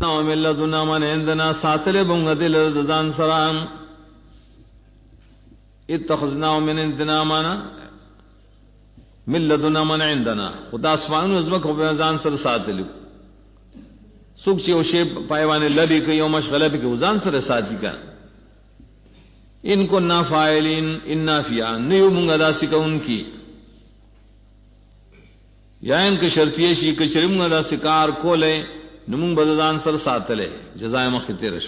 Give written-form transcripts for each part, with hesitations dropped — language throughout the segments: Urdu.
ومن لدنا من عندنا ساتل بونغ دل دزان سرام اتخذنا من عندنا من لدنا من عندنا خدا اسمان عظمت کو زان سر ساتل سوک چی وشی پایوانے لبی کی او مشغلہ بھی کہ زان سر ساتھی کا ان کو نا فاعلین انا فیان نیو منگا دا سکا ان کی یا ان کے شرطیہ شی کچری منگا دا سکار کولے نمون بددان سر ساتلے جزائے مخیطی رشو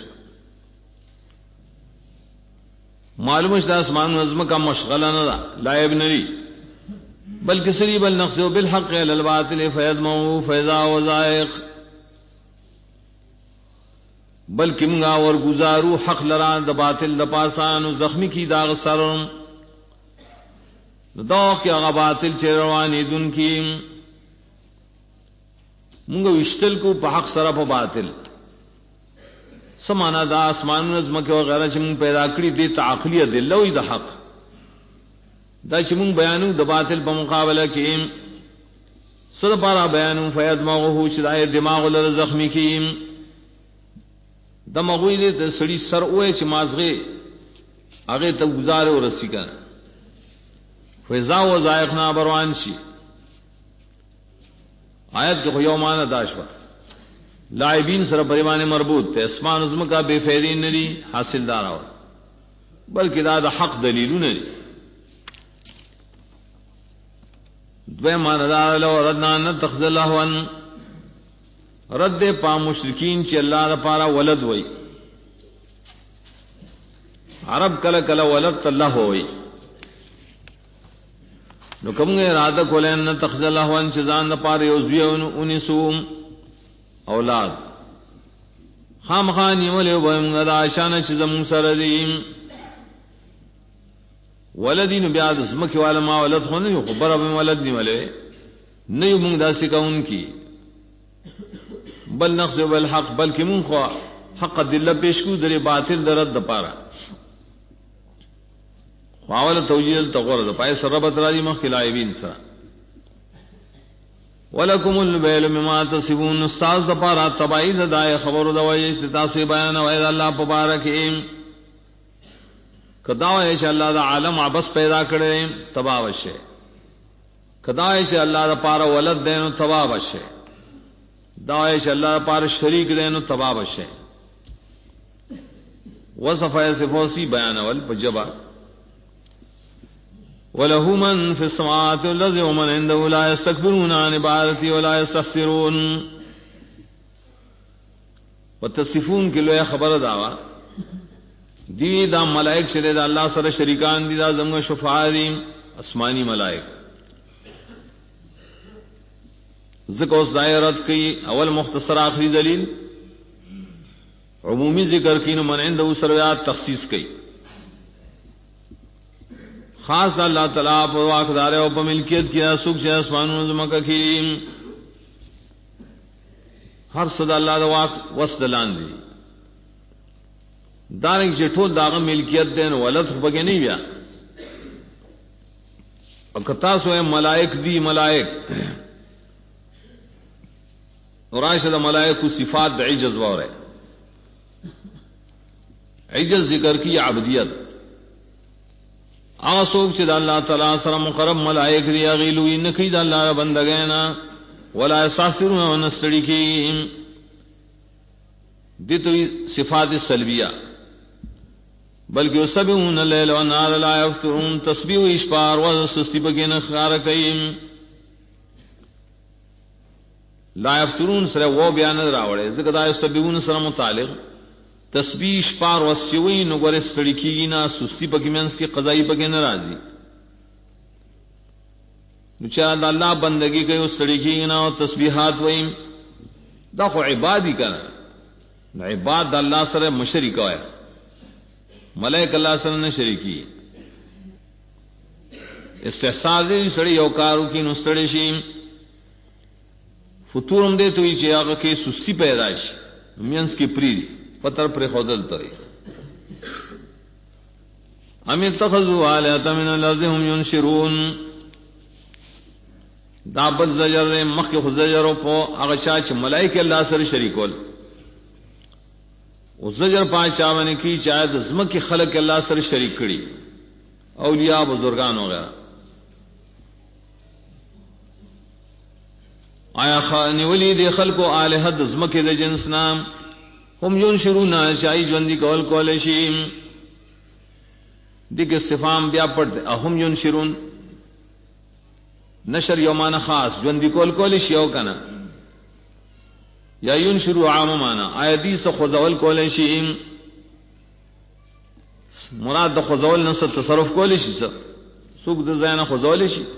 معلومش دا اسمان نظم کا مشغلہ ندا لائب نری بلکہ سری بل نقصو بالحق للباطل فیدمو فیضا وزائق بلکہ منگا اور گزارو حق لرا دا باطل دا پاسان زخمی کی داغ سرم دوق کی اغا باطل چیروانی دن کی منگا وشتل کو پا حق سر پا باطل سمانا دا اسمان نظمک وغیرہ چی منگ پیدا کری دیتا عقلیہ دلوی دا حق دا چی منگ بیانو دا باطل پا مقابلہ کیم صد پارا بیانو فید مغوہو چدائے دماغ لر زخمی کیم دمغوی دے تے سڑی سر اوے چی مازغے آگے تک گزارے و رسی کن فیضا و زائقنا بروان شی آیت کے خیومان داشوا لائبین سر پریمان مربوط تے اسمان عظم کا بے فیدین نری حاصل دارا ہو بلکہ دا حق دلیلو نری دویمان دار لو ردنا نتخذ اللہ ون رد پا مشرکین چی اللہ دا پارا ولد وئی عرب کل کل ولد اللہ ہوئی نو کمگے ارادہ کولین نتخذ اللہ ون چیزان دا پارا یوزوی انسوم اولاد خام خانی ولیو بہمگا دا آشانا چیزم سردیم ولدین بیاد اسمکی والا ما ولد خونی خبر اب ولد نی ولے نیو منگ دا سکا ان کی بل نقص بالحق بلکہ من خوا حق دلہ پیش کو در باطل درد دا پارا خواول توجیل تغور دا پائے سر ربط راجی مخی لائبین سرا وَلَكُمُ الْبَيْلُ مِمَا تَصِفُونَ استاذ دا پارا تبائی دا دائے خبر دا وجہ استتاثی بیانا وید اللہ پبارکیم کداوئے چا اللہ دا عالم عبس پیدا کرے تباوشے کداوئے چا اللہ دا پارا ولد دینو تباوشے دعائش اللہ پار شریک دینو تباب شے وصفہ صفوسی بیان اول پجبا وَلَهُ مَنْ فِي السَّمَاوَاتِ وَالْأَرْضِ وَمَنْ عِنْدَهُ لَا يَسْتَكْبِرُونَ عَنْ عِبَادَتِهِ وَلَا يَسْتَكْبِرُونَ وتصفون کے لویا خبر داوا دی دا ملائک چلے دا اللہ سر شریکان دی دا زمگا شفاع دی اسمانی ملائک ذکر اس دائرت کی اول مختصر آخری دلیل عمومی ذکر کی من عند سرویات تخصیص کی خاص اللہ تعالیٰ پر واقدار و پر ملکیت کیا سکھ سے اسمان و زمکہ کی ہر صدا اللہ دا وسط دلان دی دارنگ چٹھو داغم ملکیت دین ولد بگے نہیں بیا اور کتا سوئے ملائک دی ملائک نورائشد ملائک کو صفات عجز وار ہے عجز ذکر کی عبدیت آسوک چد اللہ تعالیٰ سر مقرب ملائک دی اغیلوی نقید اللہ بندگینا ولا احساسرون ونستڑی کی دیتوی صفات سلبیہ بلکہ سبحون اللیل والنہار لا یفترون تسبیح و اشپار و سستی بگین خار کئیم لا یفترون سر وہ بیان راوڑے ذکر دا سبحون سر متعلق تسبیح اشپار وسچوئی نگر استڑی کی نا سستی پکی منس کی قضائی پکی نرازی نچا دا اللہ بندگی کئی استڑی کی نا و تسبیحات وئیم دا خو عبادی کنا عباد دا اللہ سر مشرک ہویا ملائک اللہ سر نے شریکی استحصال دے سڑی یوکارو کی نستڑی شیم فطورم دے توی چی آگا کے سستی پیداش مینس کی پریدی پتر پر خودل تری ام اتخذوا آلیتا من الارض هم ینشرون دا بد زجر دے مخی خود زجروں پو آگا چاچ ملائک اللہ سر شریکول او زجر پانچا باندې کی چاہے د زمکه خلق الله سره شریک کړي اولیاء بزرگان وغیرہ. آیا خانی ولی دے خلقو آلہہ د زمکه د جنس نام هم ينشرون شای ژوندۍ کول شي دغه استفهام بیا پړ اهم ينشرون نشر یومان خاص ژوندۍ کول شي او کنه یا ينشروا عام معنا آیدی سے خذول کول شي مراد د خذول نس تصرف کول شي سوق د زینا خذول شي.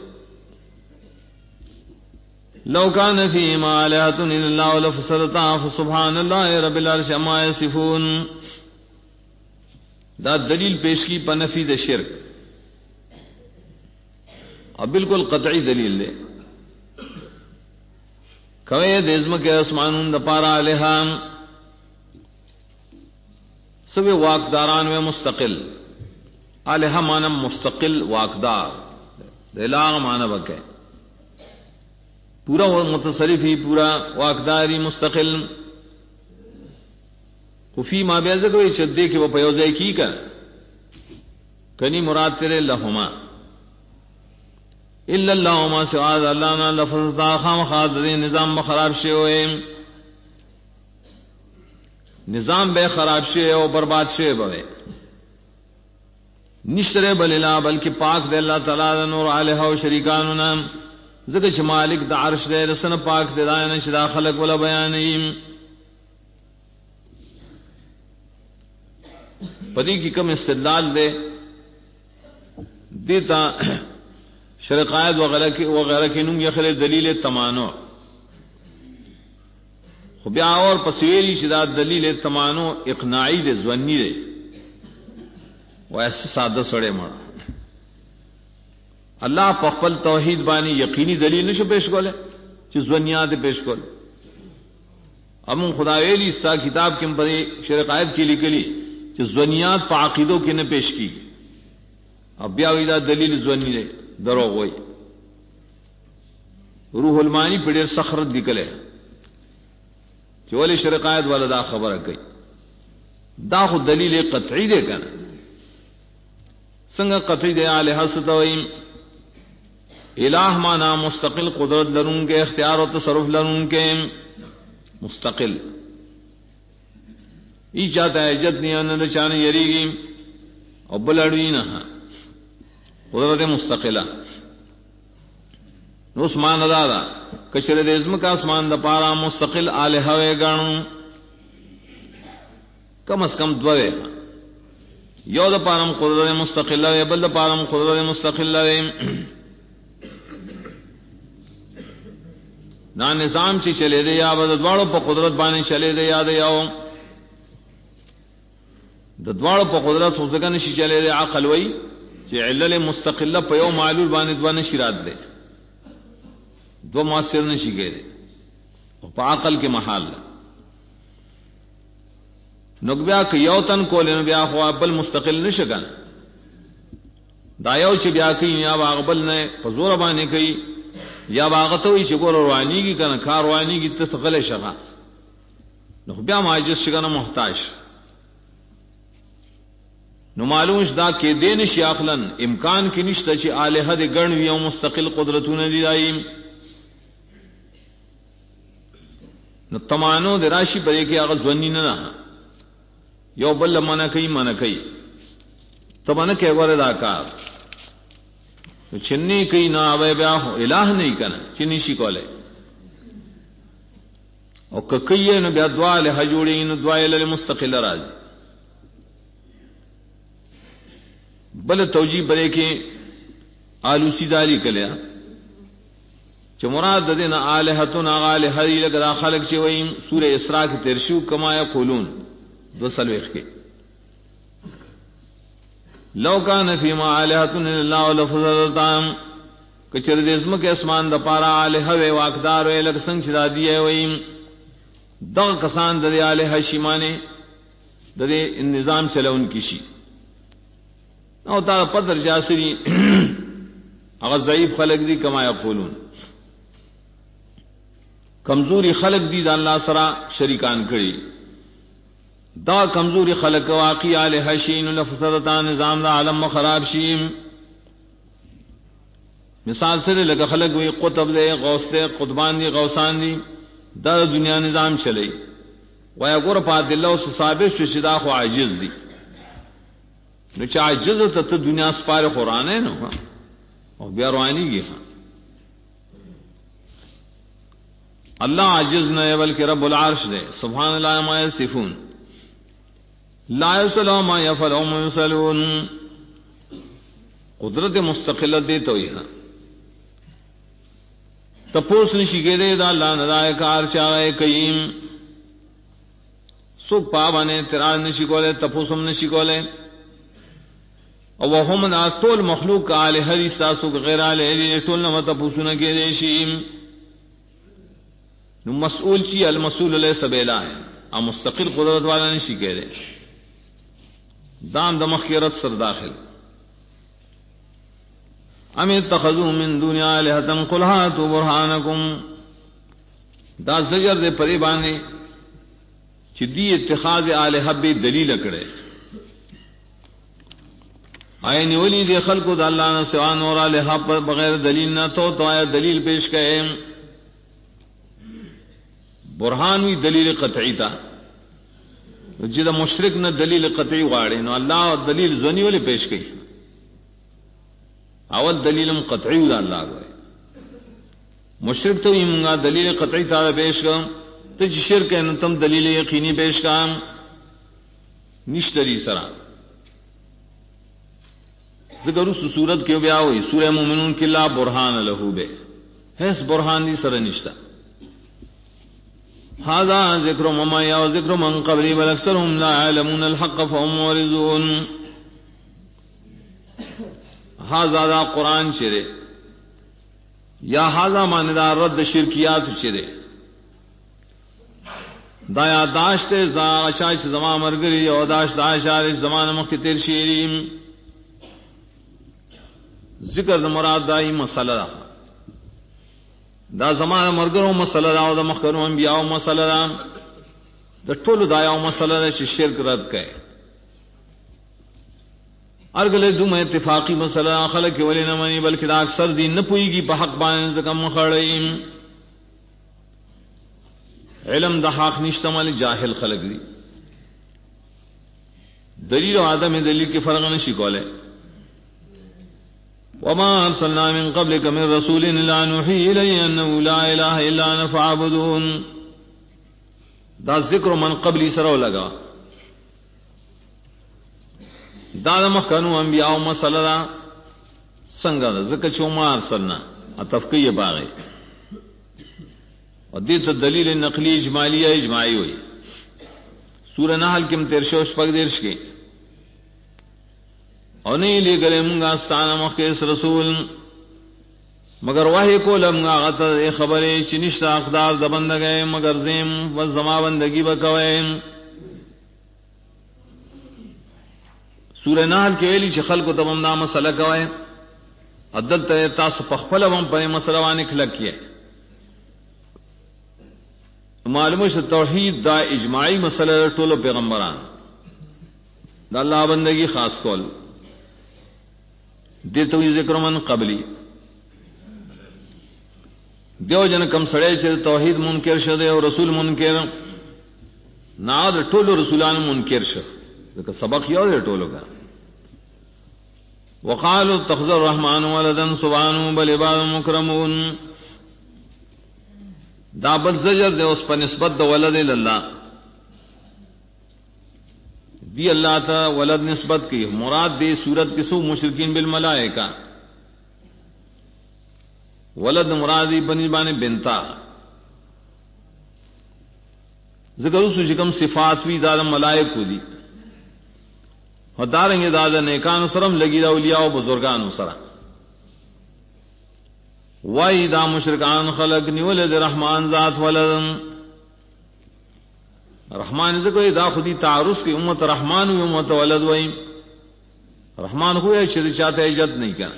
لو كان فيما آلهة إلا الله لفسدتا فسبحان الله رب العرش عما يصفون. دا دلیل پیش کی پنفی د شرک اب بالکل قطعی دلیل لے کوئے دیزم کے اسمانون دا پارا الہام سوی واقداران و مستقل الہ مانا مستقل واقدار دلاغ مانا بکے پورا متصرفی پورا واقداری مستقل خفی ما بیازه کوئی چدے کہ وہ پیوزے کی کر کنی مراد تیرے لہما الا اللہ ما سعاد اللہ نا لفظ دا خام خاد دے نظام بخراب شے ہوئے نظام بے خراب شے او برباد شے بوے نشترے بللا بلکہ پاک دے اللہ تعالی دا نور علیہ و شریکانونا ذکر چھ مالک دا عرش دے رسن پاک دے دائنا شدا خلق ولا بیانیم پدی کی کم استدلال دے دیتا شرقائد وغیرہ کی نم یخل دلیل تمانو خبیا اور پسویری شداد دلیل تمانو اقناعی دے زونی دے وہ ایسے سادہ سڑے مڑا اللہ پخپل توحید بانی یقینی دلیل نشو پیش کولے چیز زونیات پیش کولے امون خدا ویلی اس کتاب کے مپدی شرقائد کی لکلی چیز زونیات پا عقیدوں کی نہ پیش کی اب بیاوی دا دلیل زونی دے دروغ ہوئی روح المانی پڑیر سخرت نکلے چولی شرقائد والا دا خبر کئی دا خود دلیل قطعی دے کنا سنگ قطعی دے آلہ ستوئیم الہ مانا مستقل قدرت لرون کے اختیار و تصرف لرون کے مستقل ای چاہتا ہے جت نہیں انہ چانے یریگی اور بلڑوی نہ قدرت مستقلہ عثمان دادا کشر دزم کا اسمان دا پارا مستقل آلہہ وے گانو کم از کم دوے یو دا پارم قدرت مستقلہ وے بل دا پارم قدرت مستقلہ وے نا نظام چی چلے دے یا دوارو پا قدرت بانے چلے دے یا دے یاو دوارو پا قدرت سوزگا نشی چلے دے عقل وی چی علل مستقلہ پا یو معلول بانے دوا نشی رات دے دو مؤثر نشی گئے دے پا عقل کے محال نک بیا کہ یو تن کولے نو بیا خوا بل مستقل نشکن دا یو چی بیا کئی یا باغبل نے پا زور بانے کئی یا باغتوی چی گور روانی کی کنا کار روانی کی تتغل شغا نو بیا معجز شکن محتاج نو معلومش دا کہ دین شی عقلن امکان کی نشتا چی آلہہ دے گرن وی مستقل قدرتون دی دائیم نو تمانو دے راشی پر ایک آغاز ونی نہ یو بل منع کئی تمانا کہ گورے دا کار چنی کئی نہ آوے بیا ہو الہ نہیں کنا چنی شی کولے او ککیے نو بیا دعا لہ جوڑی نو دعا لہ مستقل راضی بل توجیہ برے کے آلوسی داری کلیا چ مراد دین الہتون الہ لگا خلق چ ویم سورہ اسراء کی ترشو کما یقولون دو سلوخ کے لو کان فیما الہتون الا لفظتام کچر دزم کے اسمان د پارا الہ و واقدار و لگ سنگ چدا دی ویم دغ کسان د الہ شیمانے د نظام چلون کیشی او تا پدر جاسری اگر ضعیف خلق دی کما یقولون کمزوری خلق دی دا اللہ سرا شریکان کری دا کمزوری خلق واقعی علیہ شین لفسدتا نظام دا عالم خراب شیم. مثال سے لگا خلق وی قطب دے غوث دے قطبان دی غوثان دی دا دنیا نظام چلی ویا گور پات اللہ سے ثابت شو شدا خو عاجز دی نو چا عاجز ته دنیا سپار قرآن ہے نو او بیا روانی گی. اللہ عاجز نہ بلکہ رب العرش دے سبحان اللہ ما یصفون لا یسلو ما یفعل وهم یسلون. قدرت مستقل دے تو یہ تپوس نشی کے دے دا اللہ ندائے کار چاہے قیم سکھ پابانے تراز نشی کولے تپوسم نشی کولے او وهم نا طول مخلوق کا آلے حدیث تاسو غیر آلے حدیث طول نما تپوسونا کے دے شیم. مسئول چی المسئول علیہ سبیلہ ہے اب مستقل قدرت والا نشی کے دے دام دمخ کی رد سر داخل. ام اتخذوا من دون آلہة قل ہاتوا برہانکم دا زجر دے پری بانے چی دی اتخاذ آلہہ بے دلیل اکڑے آئے نیولی دے خلقو دا اللہ نہ سوان اور آلہہ پر بغیر دلیل نہ تو آیا دلیل پیش کرے. برہان وی دلیل قطعی تا جدا مشرک نہ دلیل قطعی غاڑے نو اللہ دلیل زنی والے پیش کی اول دلیل قطعی دا اللہ گئے مشرک تو منگا دلیل قطعی تا پیش کا تج شرک ہے تم دلیل یقینی پیش کا نشتری سرا ذکر اس صورت کیوں بیا ہوئی سورہ مومنون کی لا برہان لہو بے ہے اس برہان دی سر نشتا. هذا ذکر مما یا ذکر من قبلی بل اکثرهم لا يعلمون الحق فهم معرضون. هذا دا قرآن چرے یا هذا ماندار رد شرکیات چرے دا یاداشت اشاش زمان مرگری یا داشت اشارش زمان مختر شیریم. ذکر مراد دائی مسئلہ دا زمان مرگروں مسئلہ دا دا مخکروں انبیاء مسئلہ دا دا ٹول دایا مسئلہ دا چی شرک رد کئے ارگلے دوم اتفاقی مسئلہ خلق ولی نمانی بلکہ دا اکثر دین نپوئی گی پا حق بائن زکم مخڑئیم. علم دا حق نشتمال جاہل خلق دی دلیل و آدم دلیل کی فرق نشی کولے. وما ارسلنا من قبلك من رسول الا نوحي اليه انه لا اله الا انا فاعبدون. دا ذکر من قبلی سرو لگا دا مخکنو انبیاء مسئلہ سنگا دا ذکر چو ما ارسلنا تفقیہ باغی اور دیتا دلیل نقلی اجمالیہ اجماعی ہوئی. سورہ نحل کم ترشوش پک درش کے اور نہیں لے گلے منگا ستانا مخیص رسول مگر واہی کو لمگا غطر اے خبرے چنشتا اقدار دبند گئے مگر زیم و زما بندگی بکوئے. سورہ نحل کے ویلی چھ خلق و تبمنا مسئلہ کوئے عدل تے تاسو پخپل وم پر مسئلہ وانے کھلک کیے. معلوم ہے توحید دا اجماعی مسئلہ ٹولو پیغمبران دا اللہ بندگی خاص کول دیتوی ذکر من قبلی دیو جن کم سڑے چھ توحید منکر شدے اور رسول منکر ناد ٹولو رسولان منکر شد سبق یو دے ٹولو کا. وقالوا اتخذ الرحمن ولدا سبحانه بل عباد مکرمون. دا بل زجر دے اس پر نسبت دا ولد اللہ دی اللہ تا ولد نسبت کی مراد دی صورت کسو مشرکین بالملائکہ ولد مرادی بنی بانے بنتا ذکر اس شکم صفات وی دادا ملائک کو دی اور دارنگے دادا نیکان سرم لگی دا اولیاء و بزرگان سرم وائی دا مشرکان خلق نیولد رحمان ذات ولدم رحمان ذکر دا خودی تعرض کی امت رحمان و امت ولد وئی رحمان ہوئے شد چاہتے عجت نہیں کیا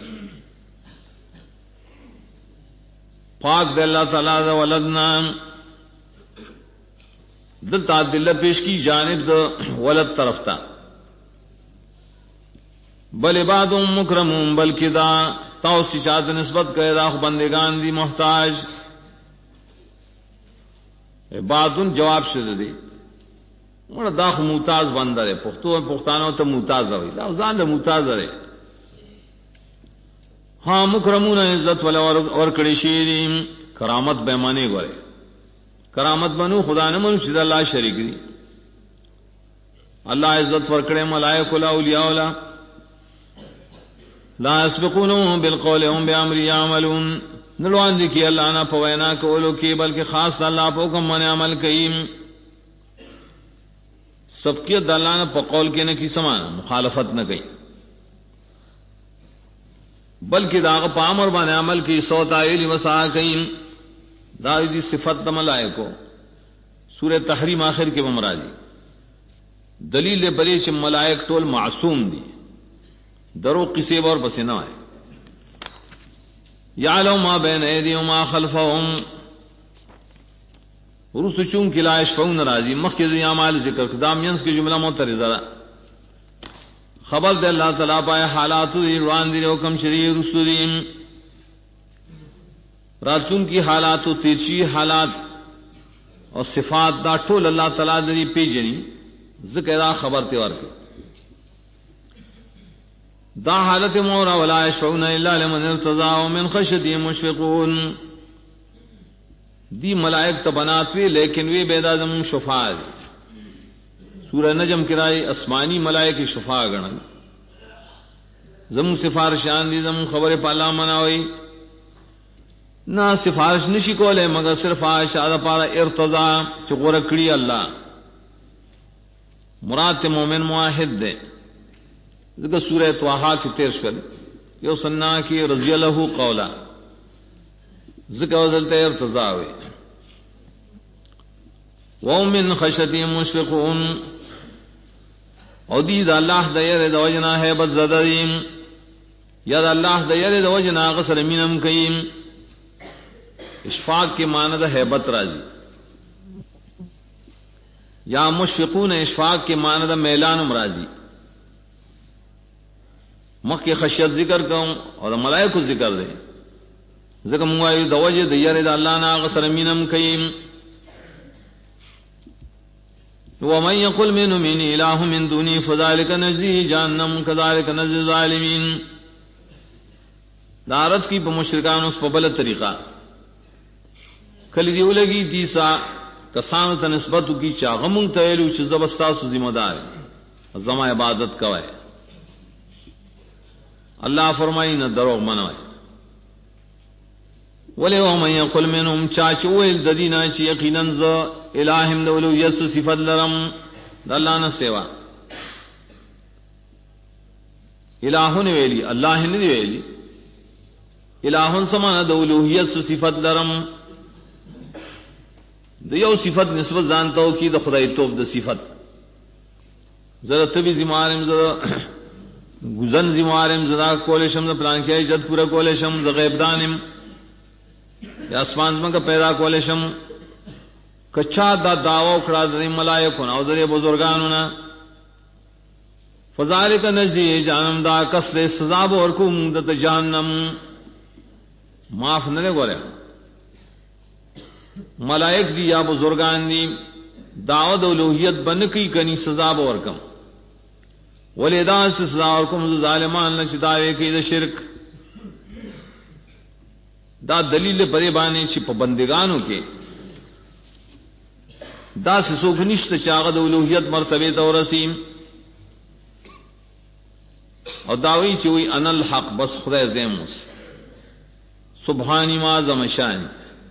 پاک دے اللہ تعالیٰ دا ولدنا دلتا دل پیش کی جانب دو ولد طرف تا بل عباد مکرمون بلکہ دا توسی چاہت نسبت کرے دا بندگان دی محتاج عباد جواب شد دی اور دا محتاج بندر ہے پختو پختانو تو محتاج ہوئی دا زان دا محتاج ہے ہاں مکرمون عزت والا اور کڑی شیریم کرامت بے معنی گورے کرامت بنو خدا نہ منو چیز اللہ شریک دی اللہ عزت ورکڑے ملائک ولا اولیاء ولا لا يسبقونهم بالقول هم بامر يعملون نلوان دی کہ اللہ نہ پوینا کولو کی بلکہ خاص اللہ پو کم من عمل کئیم سبقیت اللہ نہ پقول کے نہ کی سمان مخالفت نہ کئی بلکہ داغ پامر بن عمل کی صوت ایلی وسا کئیم دا دی صفت ملائکو سورہ تحریم آخر کے ممراجی دلیل بری چ ملائک ٹول معصوم دی درو کسی اور بسے نہ آئے یعلم ما بین ایدیہم ما خلفہم رسو چون کی لا یشفعون راضی مخکز اعمال ذکر قدام ینس کی جملہ معترضہ خبر دے اللہ تعالیٰ پائے حالات دی روان دی حکم شریع رسو دیم راتون کی حالات و تیرچی حالات اور صفات دا ٹول اللہ تعالیٰ دی پی جنی ذکر دا خبر تیوار کے دا حالت مورا ولا یشفعون الا لمن ارتضى ومن خشیته مشفقون دی ملائک تبناتوی لیکن وی بیدا زم شفاع سورہ نجم کرائی اسمانی ملائک شفاع گنن زم سفارشان دی زم خبر پالا مناوی نہ سفارش نشی کولے مگر صرف آشاد پارا ارتضا چغور کڑی اللہ مراد مومن معاہد دے ذکر سورہ طٰہٰ کی تیرشور یو سننا کی رضی اللہ قولا ذکر وزلتے ارتضا ہوئے وَمِن خَشْيَتِهِ مُشْفِقُونَ او دید اللہ دیر دوجنا ہے بد زدریم یا اللہ دیر دوجنا غسر منم کئیم اشفاق کے معنی دا حیبت راضی یا مشفقون اشفاق کے معنی دا میلان راضی مخ کی خشیت ذکر کروں اور ملائکہ کو ذکر دے ذکر منگوائی دوجہ دیر دا اللہ نا غسر منم کئیم ومن يقل منهم إني إله من دوني فذلك نجزيه جهنم كذلك نجزي الظالمين دارت کی بمشرکان اس پبل طریقہ کلی دیو لگی تیسا کسان تا نسبتو کی چاغمون تیلو چی زبستاسو ذمہ دار زما عبادت کوئے اللہ فرمائی نہ دروغ منوئے ولی ومن یقل منهم چاچ ویل ددینا چی یقیناً ز الہم دولو یس صفت لرم اللہ نہ سیوا الہن ویلی اللہ نے ویلی الہن سمانا دولو یس صفت لرم دیو صفت نسبت جانتا ہو کی دا خدای توب دا صفت ذرا تبی زمارم ذرا گزن زمارم ذرا کولشم ذرا پلان کیا جد پورا کولشم ذرا غیب دانم یا اسمان میں کا پیدا کولشم کچھا دا دعوی کڑا در ملائکون او در بزرگانونا فذالک نجزی جانم دا کسر سزا بورکم دت جہنم معاف نہ گورے ملائک دی یا بزرگان دی دعوت الوہیت بن کی کنی سزا بورکم ولیدا سے سزا ورکم ظالمان نہ چتاوے کی دا شرک دا دلیل پرے بانے چھ پابندگانوں کے دا سوک نشت چاغد الوہیت مرتبے تو رسیم اور داوی چوئی ان الحق بس خدا زیموس سبحانی ما زمشانی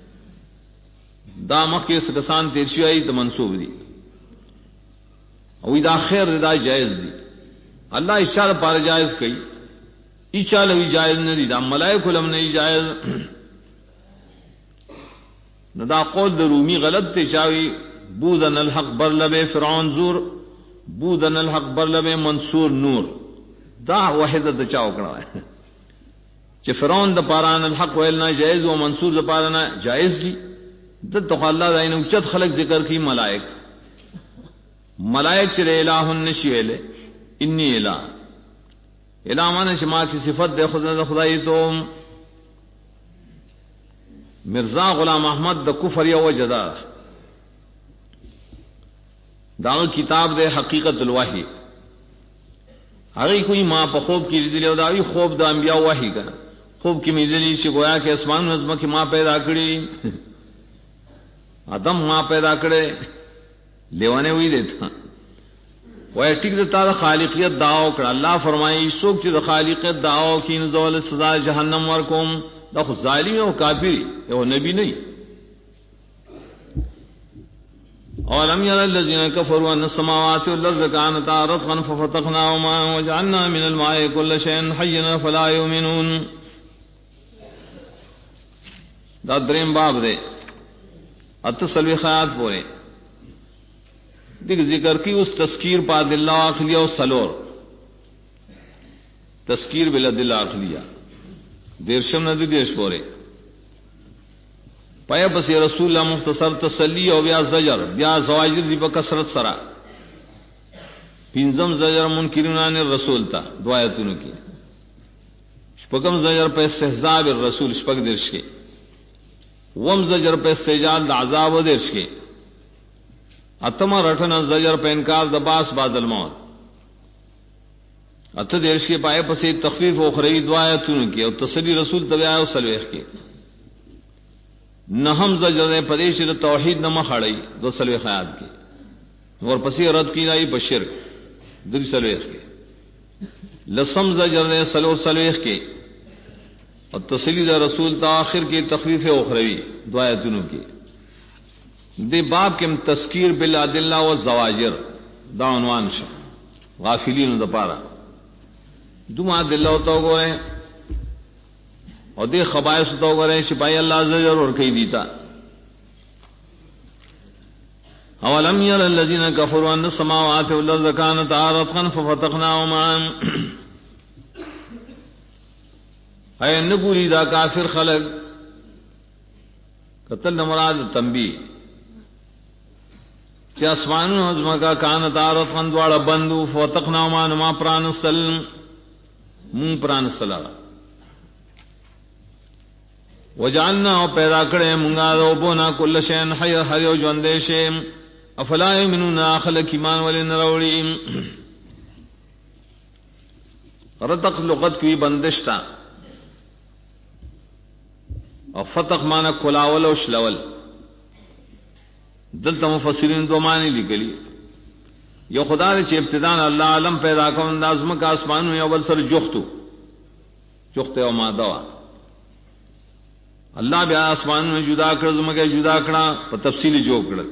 دا مخ کے کسان تیرشی آئی تو منصوب دی اوی دا خیر دا جائز دی اللہ اشار پار جائز کئی ایچال ہوئی جائز نہ دی دا ملائک علم نہیں جائز ندا قول دا رومی غلط تے چاوی بودن الحق برلب فرعون زور بودن الحق برلب منصور نور دا وحدت دا چاو کرا ہے چھ فرعون دا پاران الحق ویلنا جائز و منصور دا پارانا جائز دی دا تو اللہ دا انہوں چت خلق ذکر کی ملائک ملائک چرے الہ نشیلے انی الہ الہ مانا شما کی صفت دے خدای تو مرزا غلام احمد دا کفر یا وجدا دا کتاب دے حقیقت الوحی اگئی کوئی ماں پا خوب کی دلی او داوی خوب دا انبیاء وحی کا خوب کی میدلی سے گویا کہ اسمان نظمہ کی ماں پیدا کری آدم ماں پیدا کرے لیوانے ہوئی دیتا وہ ٹک دیتا دا خالقیت دعو کر اللہ فرمائی سوک چی دا خالقیت دعو کی نزول سزا جہنم ورکم دا خود ظالم ہے وہ کافری ہے وہ نبی نہیں. اولم ير الذين كفروا ان السماوات والارض كانتا رتقا ففتقناهما وجعلنا من الماء كل شيء حي فلا يؤمنون. دا دریم باب دے اتصلوی خیات پورے دیکھ ذکر کی اس تذکیر پا دلہ آخلیہ و سلور تذکیر بلا دلہ آخلیہ دیرشم ندی دیش پورے پایا پس رسول اللہ مختصر تسلی او بیا زجر بیا زواجر دی بکسرت سرا پینزم زجر منکرونان الرسول تا دعایتونو کی شپکم زجر پہ استحزاب الرسول شپک درش کے وم زجر پہ استجال دا عذاب و درش کے اتما رٹن زجر پہ انکار دا باس بعد الموت ات درش کے پائے پسی تخفیف اخروی دعایتونو کی اور تسلی رسول تبعہ و سلویخ کے نہم زجر پدیش توحید نہ کھڑی دو سلوے خیات کی اور پسی رد کی لائی بشر دل سلویخ کے لسم زجر سلو سلویخ کے اور تسلی رسول تاخر کی تخفیف اخروی دعایتونو کی دے باب کے تذکیر بالادلہ و زواجر دا عنوان شا غافلین دا پارا دو ما دلہ ہوتا ہو گئے اور دے خبائص ہوتا ہو گئے شپائی اللہ زجر اور کئی دیتا اولم یر الذین کفروا ان السماوات والارض کانتا رتقا ففتقناهما اے نگوری دا کافر خلق قتل مراد تنبیہ کہ اسمان عظم کا کانتا رتقا دوڑا بندو ففتقناهما نما پرانسل من پرانسل وجعلنا پیدا کرے منگا دو بونا کل شین حی ہر یو جوندے شے افلا یمنون خلق ایمان والے نروڑی. رتق لغت کی بندشتا اور فتق مانا کلاول و شلول دلتا مفسرین دو معنی لکلی یو خدا نے چھ ابتدان اللہ علم پیدا کون دازم کا آسمانو یا اول سر جختے و مادوا اللہ بیا آسمان میں جدا کر زمکے جدا کرا پر تفصیلی جو کر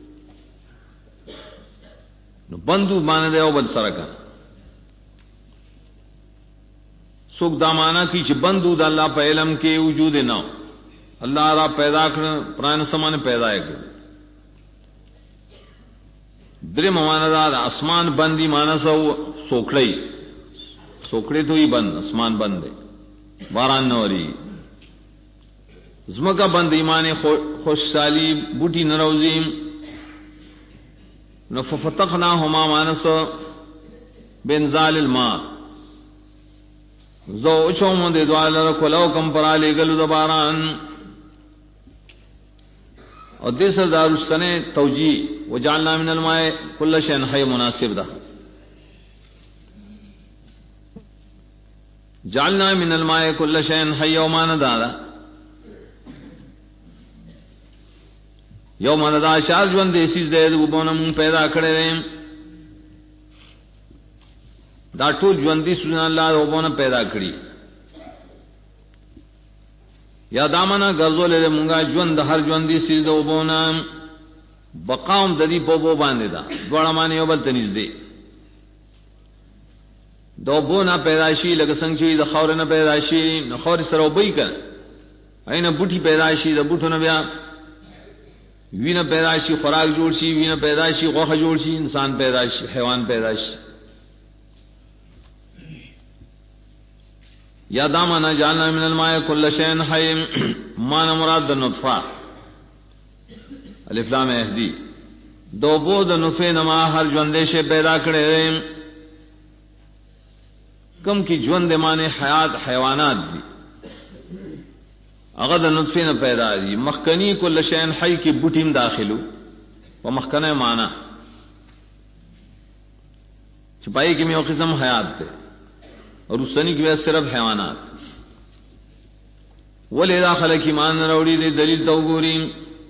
بندو مانے دے او بل سرکا سوک دا مانا کی چھ بندو دا اللہ پہ علم کے وجود نہ اللہ را پیدا کر پران سمان پیدا ہے کر درم مانا دا اسمان بندی مانا سو سوکڑے تو ہی بند اسمان بند ہے باران نوری زمکا بند ایمان خوش سالی بوٹی نروزیم ففتقناهما مانس بانزال الماء زو اچھو مندے دوالر کلو کم پرالے گلو دباران اور دیسر دارستنے توجیح وجعلنا من الماء کل شین حی مناسب دا جعلنا من الماء کل شین حی ومان دادا یو من دا شار جوان دیسیز دے دو بونا مون پیدا کرے رہے دا ٹول جوان دی سونا اللہ دو بونا پیدا کری یا دامنا گرزو لے دے مونگا جوان دا ہر جوان دیسیز دو بونا بقاوم دا دی بو باندے دا دوڑا مانی یو بل تنیز دے دو بونا پیداشی لگا سنگ چوی دا خورنا پیداشی خور سرو بئی کر اینا بوٹی پیداشی دا بوٹو نبیا وینا پیدائشی خوراک جوڑ شی وینا پیدائشی غوخ جوڑ شی انسان پیدائشی حیوان پیدائشی یا دامنا جعلنا من الماء کل شین حی مانا مراد دا نطفہ الف لام اہدی دو بود نفے نما ہر جوندے سے پیدا کرے کم کی جوند مانے حیات حیوانات دی اغد نطفے نہ پیدا دی مخکنی کو لشین حی کی بوٹیم داخلو و مخکنہ مانا چھپائی کی میں قسم حیات تھے اور اس سنی کی وجہ صرف حیوانات ولی داخل کی مان روڑی دے دلیل توگوریم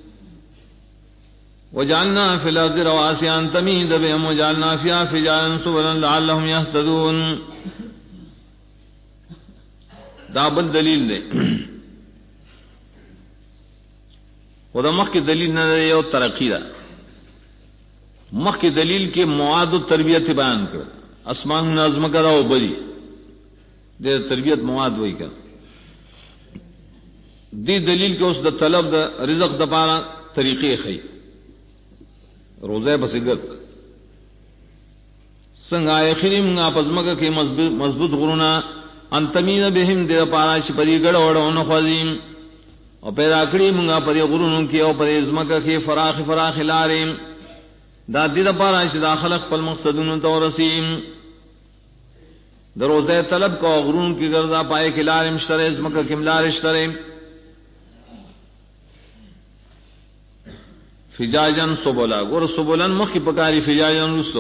وجعلنا فی الارض رواسیا ان تمید بهم وجعلنا فیہا فجاجا سبلا لعلهم یہتدون دا بل دلیل دے خدا مخ کی دلیل نہ دے اور ترقی دا مخ کی دلیل کے مواد و تربیت بیان کر اسمان نظم کرا و بری دے تربیت مواد وہی کر دی دلیل کے اس دا طلب دا رزق دا پارا طریقے خی روزے بسگر سنگا خری منگا پزمک کے مضبوط غرونا انتمین بہم دے پارا چپری گڑ وڑون خوزیم اور پیدا کری منگا پری غرون کی اور پری ازمک کے فراخ فراخ لاریم دا دی دا پارا چدا خلق پل مقصدون تورسیم دروزے طلب کو غرون کی گردا پائے کے لارم اشترے ازمک کم لار اشترے فجاجن سبولا گور سبولن مخی پکاری فجاجن رسو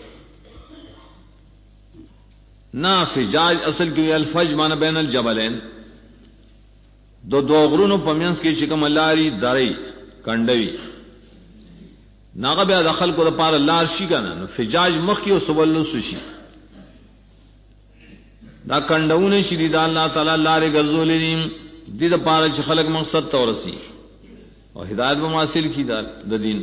نا فجاج اصل کی الفج مانا بین الجبلین دو غرونو پمینس کی شکم اللاری داری کنڈوی ناغا بیا دخل کو دا پار اللار شی کنا فجاج مخی و سبول سوشی دا کنڈون شی دا اللہ تعالی اللار گرزو لیم دی دا پار چی خلق مقصد تورسی اور ہدایت بماثل کی دا دین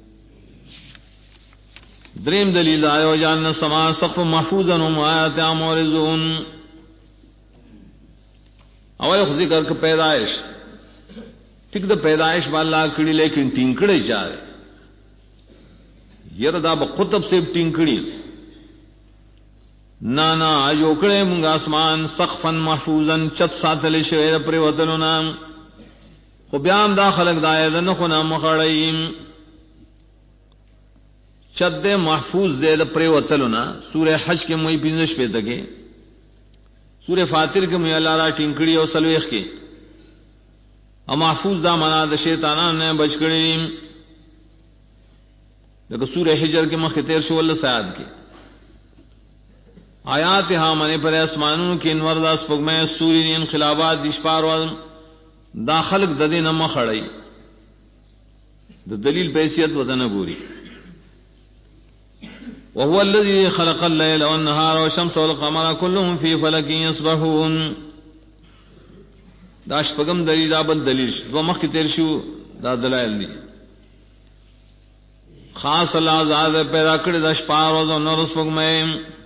دریم دلیل آئے جاننا سما سقف محفوظا ہم آیات مورزون اول ذکر کہ پیدائش ٹھیک دا پیدائش والا کڑی لیکن ٹینکڑے چاہے یہ ردا بقطب سے ٹینکڑی نانا جوکڑے منگا اسمان سقفا محفوظا چت ساتل شویر پر وطننا خو بیام دا خلق دا ایدن خنا مخڑئیم چت دے محفوظ دے دا پر وطننا سورہ حج کے موئی پینزش پہ تکے سورہ فاتر کے موئی اللہ را ٹنکڑی اور سلویخ کے اور محفوظ دا منا دا شیطانان نے بچ کریم لیکن سورہ حجر کے مخ تیر شو اللہ سیاد کے آیات ہاں منے پر اسمانوں کے انور دا سپگمے سوری دی انقلابات دیشپار وزن دا خلق ددے نمہ خڑائی دا دلیل پیسیت ودن گوری وهو الذي خلق الليل والنهار والشمس والقمر كلهم في فلك يسبحون دا شپگم دلیل دا بل دلیل دو مخ تیر شو دا دلائل دی خاص اللہ ذات پیدا کړی دا شپار او نور سپگمے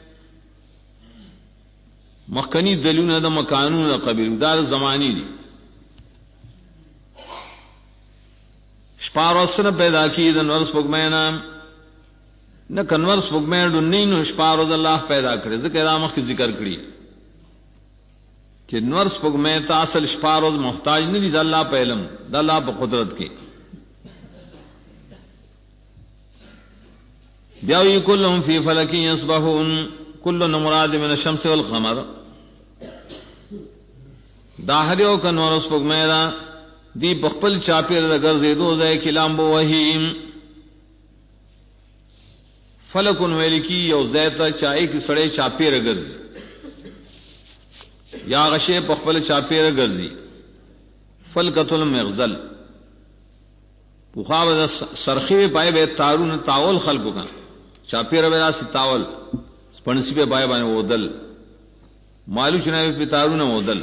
مخکنی دلیلونه د مکانونو قبیل دار زمانی دی شپار سره پیدا کی د نور سپگمے نام نہ کنور سپگمے ڈنی نو شپار اللہ پیدا کرے ذکر رامخ کی ذکر کری کہ نور سپگمے تا اصل شپار محتاج نہیں دا اللہ پہ علم دا اللہ پہ قدرت کے بیاوی کلهم فی فلک یسبحون کل مراد من الشمس والقمر داہریو کا نور سپگمے دا دی بخپل چاپیر دا گرزیدو دے کلامبو وحیم فلکن ویلی کی یو زیتا چاہے کی سڑے چاپیر گرزی یا غشے پخپل چاپیر گرزی فلکت المغزل پخواب سرخی پہ پائے بے تارون تاول خلقو کا چاپیر بے راسی تاول سپنسی پہ پائے بانے وہ دل مالو چنائے پہ تارون وہ دل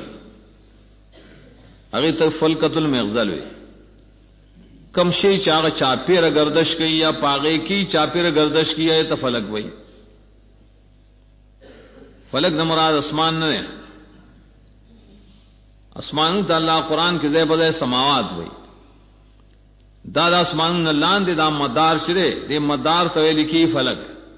اگر تک فلکت المغزل وے کم شی چاغ چاپیر گردش کی یا پاگے کی چاپیر گردش کی ہے تو فلک وئی فلک نہ مراد اسمان نہ اسمان تو اللہ قرآن کے زیب دے سماوات وئی دادا اسمان نہ لان دے دام مدار شرے دے مدار تو لکھی فلک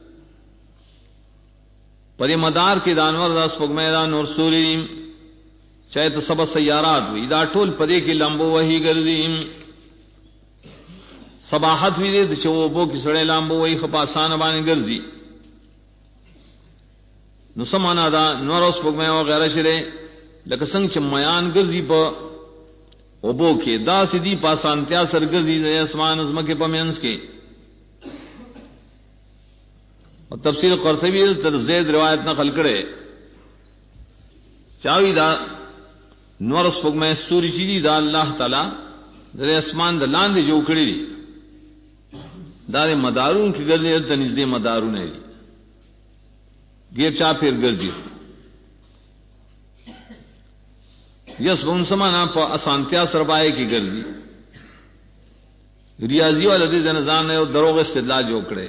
پری مدار کی دانور داس پگ میدان نور سوری چاہے تو سب سیارات ہوئی دا ٹول پدے کی لمبو وہی گردیم صباحت وی دے چې وبو کې سړی لامبو وای خپاسان باندې ګرځي نو سمانا دا نور اوس پګمه او غیره شری لکه څنګه چې میان ګرځي په وبو کې دا سیدی پاسانتیا سر ګرځي د اسمان ازمکه په مینس کې. اور تفسیر قرطبی تر زید روایت نقل کړي چاوی دا نور سپوږمۍ ستوري چې دي دا الله تعالی د اسمان د لاندې جوړ کړی دي دا مدارون کې ګرځي د نږدې مدارونه دي غیر چا پھر ګرځي یس بون سمانا په اسانتیا سربای کې ګرځي ریاضی ولدي ځنځان نه دروغ استدلال جوړ کړي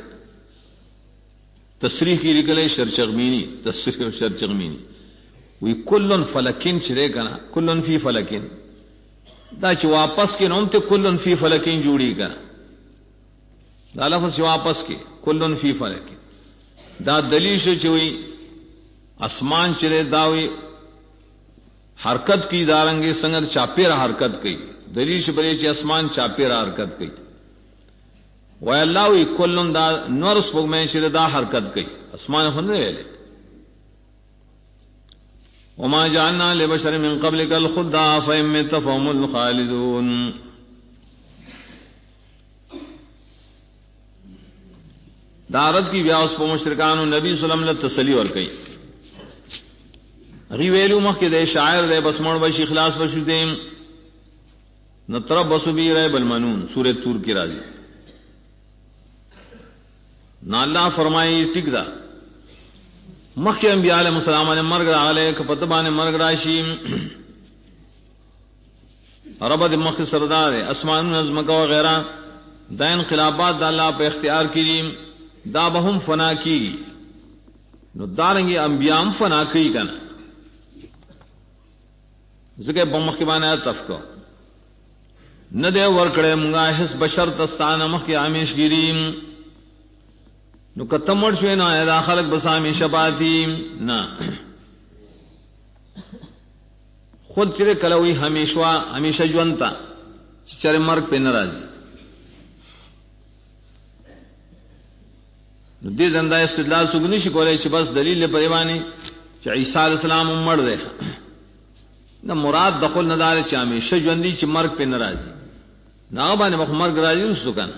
تصریح کی لکھلے شرچغمینی تصریح شرچغمینی وی کلن فلکین چرے کنا کلن فی فلکین دا چې واپس کې نوم ته کلن فی فلکین جوړی کنا دا لفظ چې واپس کې کلن فی فلکین دا دلیل شو چې وی اسمان چرے داوی حرکت کی دارنګي څنګه چاپیر حرکت کوي دلیل شو بلې چې اسمان چاپیر حرکت کوي وای الله وی کلن دا نور سپوږمۍ چې دا حرکت کوي اسمان خو نه ویلې وما جعلنا لبشر من قبلك الخلد فإن مت فهم الخالدون. دارت کی بیا اس په مشرکان او نبی صلی الله علیه وسلم له تسلی ور کوي غي ویلو مخکې د شاعر له بسمړ بشي اخلاص بشو دیم نتربص بی ریب المنون سورۃ طور کی راځي نہ اللہ فرمائی ٹک دا مخی انبیاء علیہ السلام نے مرگ علیہ کپتبان مرگ راشی رب د مخ سردار اسمان نظم کا وغیرہ دا انقلابات دا اللہ پہ اختیار کی دا بہم فنا کی نو دارنگی انبیاء فنا کی کنا ذکر بمخ کی بانے تفکو نہ دے ورکڑے منگا حس بشر تستان مخی عمیش گیریم نو کتمړ شوی نه دا خلق بس همیشه پاتی نه خود چې کلوي همیشه ژوند تا چې مرګ په ناراضي نو دې زنده استدلال سګنی شي کولای چې بس دلیل په ایوانی چې عیسی علی السلام مړ دی نو مراد دخل نه دار چې همیشه ژوندۍ چې مرګ په ناراضي نه باندې مرګ راځي وسو کنه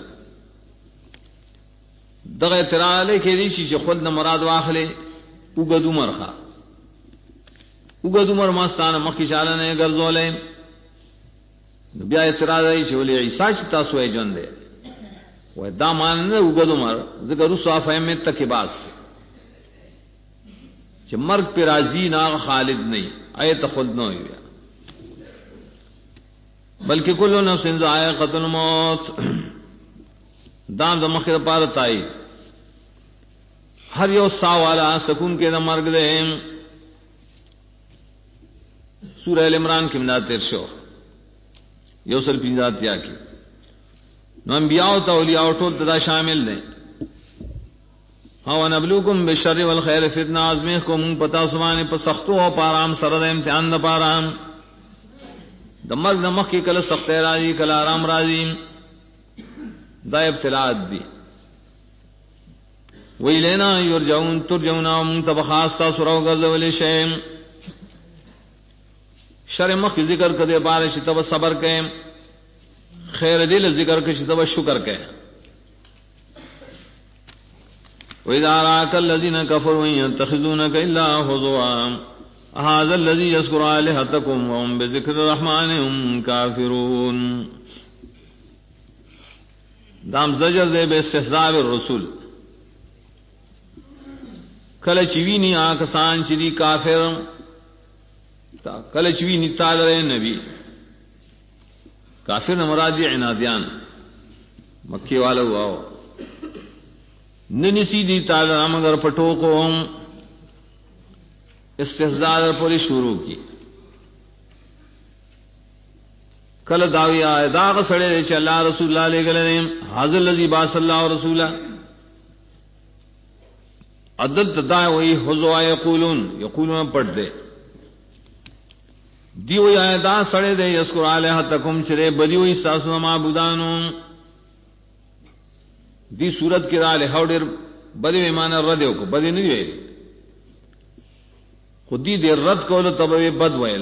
دغه اعتراض علی کې دي چې خود نه مراد واخلې وګد عمرخه وګد عمر ماستانه مخکې شاله نه ګرځولې بیا اعتراض ای چې ولې عیسی چې تاسو یې جون دی و دا مان نه وګد عمر ذکر رسوا فهم تک باس چې مرګ پر راضی نه خالد نه ایت خود نه وي بلکې کله نفس ذائقۃ الموت دام د مخه پاره تای ہر یو سا والا سکون کے نہ مرگ دے سورہ ال عمران کی منا 13 یوسل پینځات یا کی نو انبیاء او اولیاء ټول دا شامل دي او نبلوکم بالشر والخير فتنه ازمیکم پتا سمانه په سختو او آرام سره د امتحان د پاره د مرګ د مخ کې کله سخت راځي کله آرام راځي دا ابتلاءات دي ویلینا یرجعون ترجعون منتبخاستا سراو گرزولی شیم شر مخ ذکر کدے بارے شتب صبر کے خیر دل ذکر کے شتب شکر کے وَإِذَا رَاكَ الَّذِينَ كَفَرُوا يَتَّخِذُونَكَ إِلَّا هُزُوًا هَذَا الَّذِي يَذْكُرُ آلِهَتَكُمْ وَهُمْ بِذِكْرِ الرَّحْمَنِ هُمْ كَافِرُونَ. دام زجر دے بے استحزاء الرسول کله چوینی آکسان چې دی کافر کله چوینی تعالی نبی کافر نه مراد دی عنادیان مکی والو واو ننسی دی تعالی مگر پټو کو استحزاء پوری شروع کی کله داوی داغ سړی چې الله رسول الله علیه وسلم حاضر الذی باص الله رسولا عدد تدا وہی حزوا یقولون پڑھ دے دی وہی آیتا سڑے دے یذکر الہتکم چرے بدی وہی ساسو معبودانو دی صورت کی رال ہاؤڈر بدی میں مانا ردیو کو بدی نہیں ویل خودی دیر رد کو تب بد ویل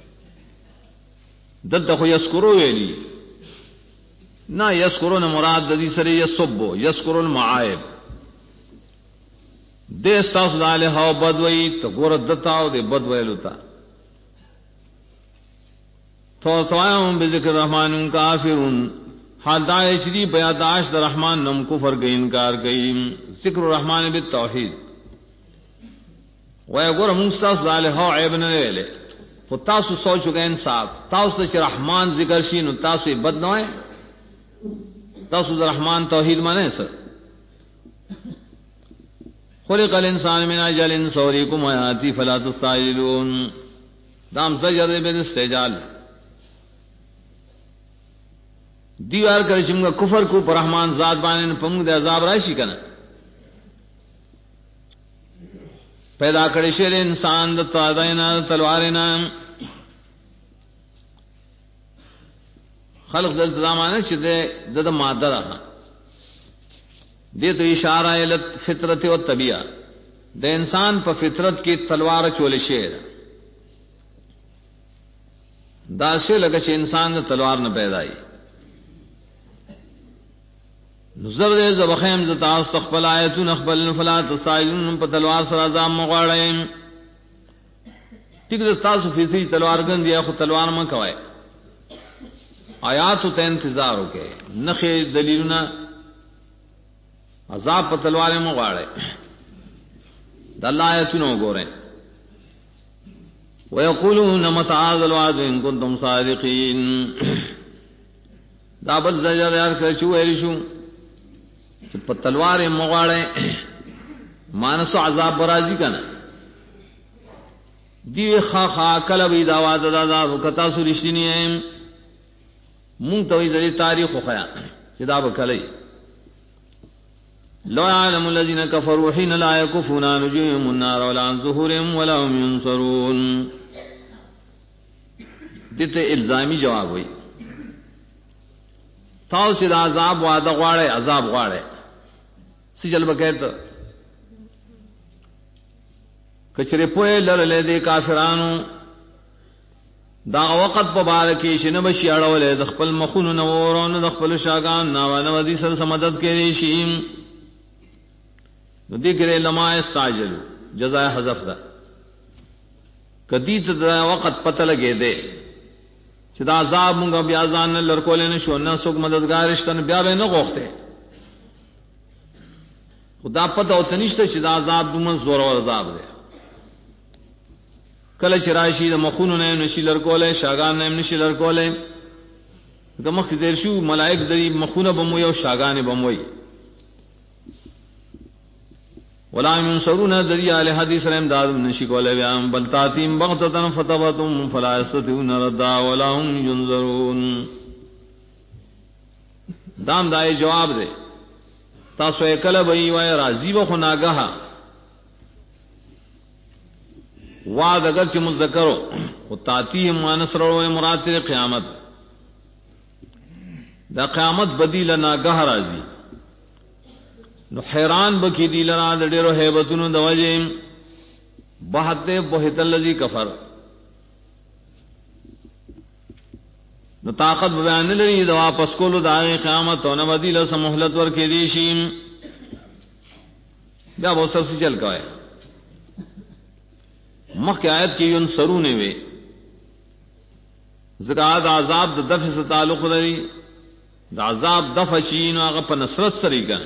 دلتا خو یسکرو ویلی نہ یسکرو نہ مراد ددی سر یسبو یسکرو المعائب دے ساس دال ہاؤ بد وئی تو گور دتاؤ دے بد ویل ہوتا تو بذکر رحمان کافرون حال دائے شری بیاداش در رحمان نم کفر کے انکار گئی ذکر الرحمن بالتوحید وہ گور منستاس دال ہاؤ عیب نہ لے وہ تاسو سوچ گئے انصاف تاسو سے رحمان ذکر شین تاسو بد نہ تاسو رحمان توحید مانے سر خلق الانسان من اجل سوریکم آیاتی فلا تستعجلون دام سجد بالاستعجال دیوار کرشم کا کفر کو پر رحمان ذات بانے پمگ دے عذاب راشی کنا پیدا کرے شیر انسان دتا دینا تلوارینا خلق دل تدامان چدے دد مادہ رہا دے تو اشارہ الت فطرت و طبیعہ دے انسان پر فطرت کی تلوار چول شیر دا سے لگا چھ انسان دا تلوار نہ پیدائی نظر دے زبخیم زتا استقبل آیتون اخبل فلا تستعجلون پر تلوار سر عذاب مغاڑیں ٹک دستا سفیسی تلوار گندی ہے خود تلوار میں کوائے آیات تے انتظار ہو کے نخے دلیلنا عذاب پر تلوار مغاڑے دل آیتون گوریں وَيَقُولُونَ مَتَىٰ هَٰذَا الْوَعْدُ إِن كُنتُمْ صَادِقِينَ دا بل زجر یار کرچو ایلشو پر تلوار مغاڑے مانس عذاب برازی کنا دیو خاخا کلبی داواد دادا کتا سو رشتینی ہے منتوی دلی تاریخ و خیا کتاب کلی لو يعلم الذين كفروا حين لا يكفون عن وجوههم النار ولا عن ظهورهم ولا هم ينصرون دیتے الزامی جواب ہوئی تاؤ سے عذاب وعدہ غواڑے عذاب غواڑے سی جلبہ کہتا کچرے پوئے لر لے دے کافرانو دا وقت پا بارکی شنبشی اڑو لے دخپل مخون نورون دخپل شاگان ناوانا وزی سر سمدد کے ریشیم دیکھرے لما استعجلو جزائے حذف دا کدیت دا وقت پتہ لگے دے چدا عذاب منگا بیازان لرکولے نشو نہ سوک مددگارشتن بیا بے نغوختے خدا پتہ ہوتا نشتا چدا عذاب دومن زور و عذاب دے کل چرائشی دا مخونو نیم نشی لرکولے شاگان نیم نشی لرکولے دا مخی دیر شو ملائک دری مخونو بموئی و شاگان بموئی ولا ينصرون دریا علی حدیث رحم داد نشی کولے بیان بل تاتیم بغتتن فتبتم فلا يستطيعون ردا ولا هم ينظرون دام دائے جواب دے تاسو اکل بئی وائے راضی و خناگاہا وعد اگرچہ مذکرو و تاتیم مانسرو مراتر قیامت دا قیامت بدیل ناگاہ راضی نو حیران بکی دی لنا دڑیرو حیبتون دوجیم بہت بہت اللذی کفر نو طاقت بیان لری دوا پسکولو داغی قیامت و نبدی لسا محلت ور کے دیشیم بیا بہت سر سی چل کوئے مخ کی آیت کی ینصرونے وے ذکر دا عذاب دا دفع سے تعلق لری دا عذاب دفع چین آغا پا نصرت سری کن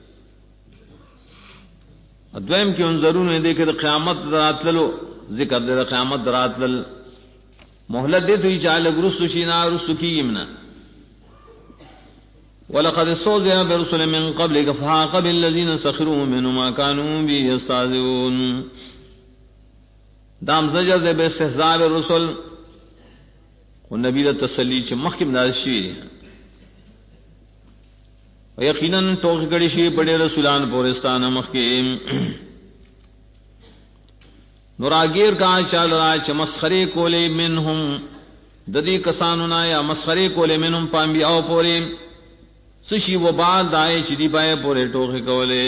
ادویم کی انظرون نے دیکھے قیامت درات للو ذکر دے قیامت درات لل محلت دے تو ہی چاہے لگ رسو شینا رسو کی گمنا وَلَقَدْ اسْتُهْزِئَ بِرُسُلٍ مِّن قَبْلِكَ فَحَاقَ بِالَّذِينَ سَخِرُوا مِنْهُم مَّا كَانُوا بِهِ يَسْتَهْزِئُونَ دام زجر دے بے استہزاء الرسل و نبی دا تسلی چھ محکم داشتی یقیناً توخ گڑی شی بڑے رسولان پورستان مخیم نراگیر کا چال رائے چھ مسخرے کولے منہم ددی کسانونا یا مسخرے کولے منہم پانبیاؤ پورے سشی و بعد دائے چدی پائے پورے ٹوکے کولے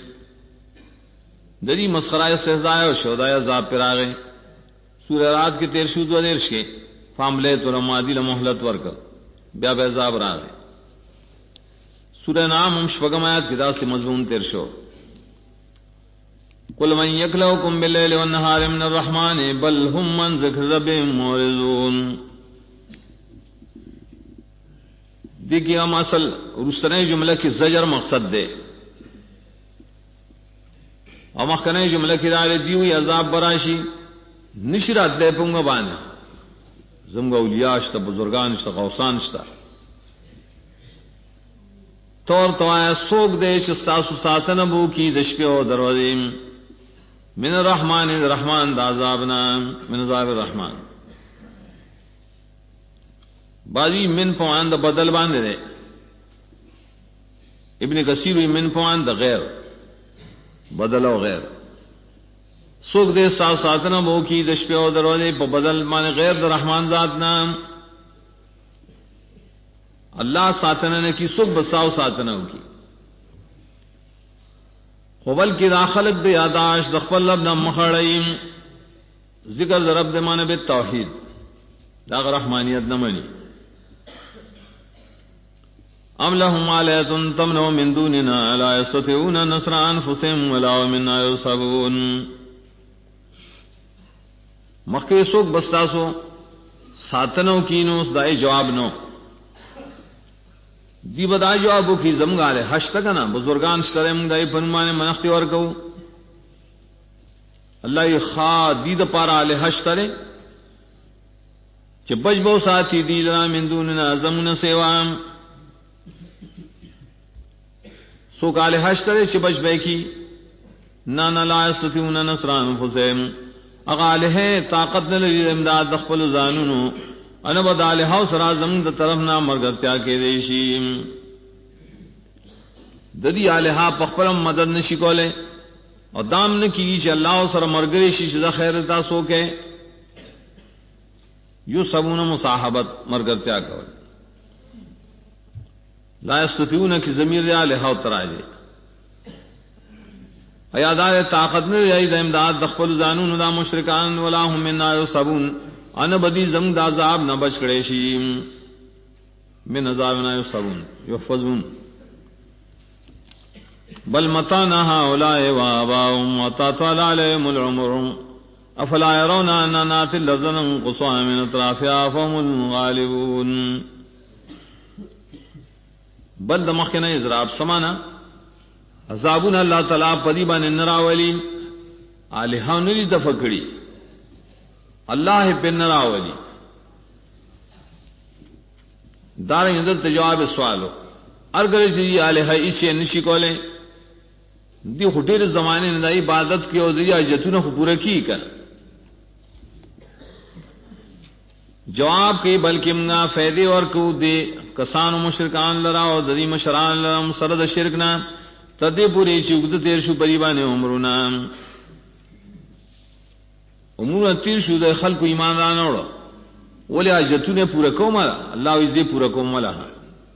دری مسخرائے سہزائے و شودائے عذاب پر آگئے سورہ رات کے 13 و 13 کے فاملے تو رمادی لمحلت ورکر بیا بے عذاب راگئے سورہ نام ہم شفقم آیات کی داس سے مضمون 13 قل من یکلوکم باللیل والنہار من الرحمن بل ہم من ذکر ربهم معرضون. دیکھیے ہم اصل رسنے جملہ کی زجر مقصد دے اور مخکنے جملہ کی دارے دی ہوئی عذاب براشی نشرات لے پونگا بانے زمگا اولیاء شتا بزرگان شتا غوثان شتا طور تو آیا سوک دے چستاسو ساتن ابو کی دشپے و دروازیم من الرحمن الرحمن دا عذابنا من عذاب الرحمن بازی من پوان دا بدل باندے دے ابن کثیر من پوان دا غیر بدل و غیر سوک دے ساتھ ساتنا بو کی دشپے و دروازے پا بدل مانے غیر دا رحمان ذات نام اللہ ساتنا نے کی سوک بساو ساتنا ہو کی خوبل کی داخلت دے یاداش دخپل لب نام مخڑئیم ذکر دا رب دے مانے بے توحید داغ رحمانیت نمانی ام لهم آلیت تمنع من دوننا لا يستطيعون نصر انفسهم ولا منا يصحبون. مخکې څوک بستاسو ساتنو کینو دای جواب نو دی بدای جوابو کی زمګاله حشت کنا بزرگان شترم دای پرمانه منختی ورکو الله ی خا دی د پارا له حشتره چې بجبو ساتي دی لا من دوننا زمن سیوام سو کال حشتر شبش بے کی نانا لا یستطیعون نصر انفسهم اغالہ طاقت نہ لري امداد خپل زانونو انا بدالہ سرا زمین د طرف نہ مرګتیا کې دیشی ددی الہ خپل مدد نشی کوله او دام نه کی چې الله سره مرګري شي چې خیر تاسو کې یو سبونه مصاحبت مرګتیا کوي لا یستطیعون کی ضمیر الہ او تراجه ایادار طاقت نه ای د امداد د خپل زانونو دا مشرکان ولا هم منا یصبون ان بدی زم د عذاب نه بچ کړي شي من عذاب نه یصبون یحفظون بل متانا هؤلاء وآباؤهم وطال عليهم العمر افلا يرون اننا ناتي الارض ننقصها من اطرافها فهم الغالبون. بل د مخکنه اضراب سمانا عذابون اللہ تعالی پدیبان نراولی الہا نری دفکڑی اللہ پہ نراولی دار اندر جواب سوالو ارگر چیزی الہا اسے نشی کولے دی خٹیر زمانے نے عبادت کی اور دیا جتون کو پورا کی کر جواب کی بلکہ منا فیدے اور کو دے کسان و مشرکان لرا اور دری مشران لرا سرد شرکنا تدے پوری چوکد تیر شو پریبان عمرنا عمرنا تیر شو دے خلق ایمان رانوڑا ولی آجتو نے پورا کوما اللہ عزی پورا کوما لہا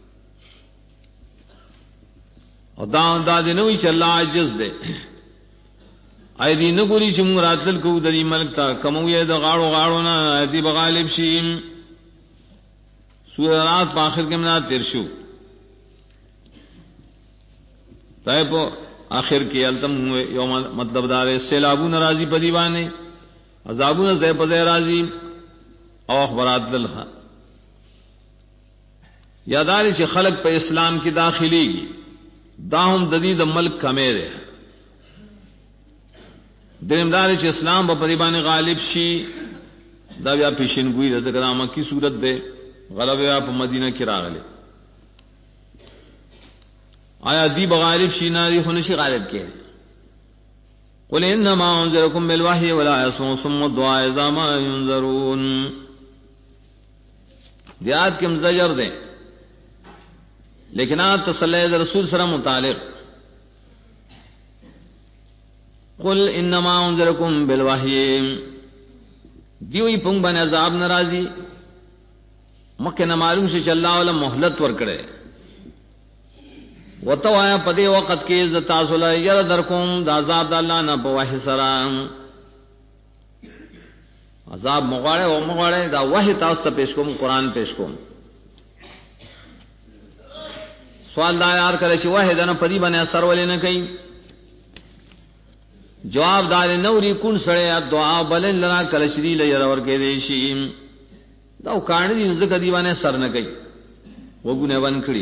اور دا دے نوی چا اللہ عجز دے آئی دی نگوری چا مراتل کو دری ملک تا کموی دا غاڑو غاڑونا آئی دی بغالب شیم سورہ رات پا آخر کے منات تیر شو تائپ آخر کے علتم ہوئے یوم مطلب دارے سیلابون راضی پدیوانے عذابون زیب زی راضی او اخبرات دلہا یاداری چھ خلق پہ اسلام کی داخلی گی داہم ددید ملک کمیرے درمدار چھ اسلام با پدیبان غالب شی دا بیا پیشن گوئی دا ذکر آمہ کی صورت دے غلب یا پا مدینہ کی راغلے آیا دی بغالب شی ناری خونشی غالب کے قل انما انذرکم بالوحی ولا یسمع ثم الدعاء اذا ما ينذرون. دیات کے مزجر دیں لیکن آت تسلی رسول سر متعلق قل انما انذرکم بالوحی دیوئی پنگ بن عذاب نرازی مکہ نہ معلوم سے چل اللہ والا محلت ور کرے وتوایا پدے وقت کے ز تاسل یر درکم دا عذاب اللہ نہ بوہ سرام عذاب مغاڑے او مغاڑے دا وحی تاس پیش کوم قرآن پیش کوم سوال دا یار کرے چھ وحی دنا پدی بنے اثر ولے نہ کئی جواب دار نوری کون سڑے دعا بلن لنا کلشری لیر ور کے دیشی دا کان دی زکہ دیوانے سر نہ کئی وگنے ون کھڑی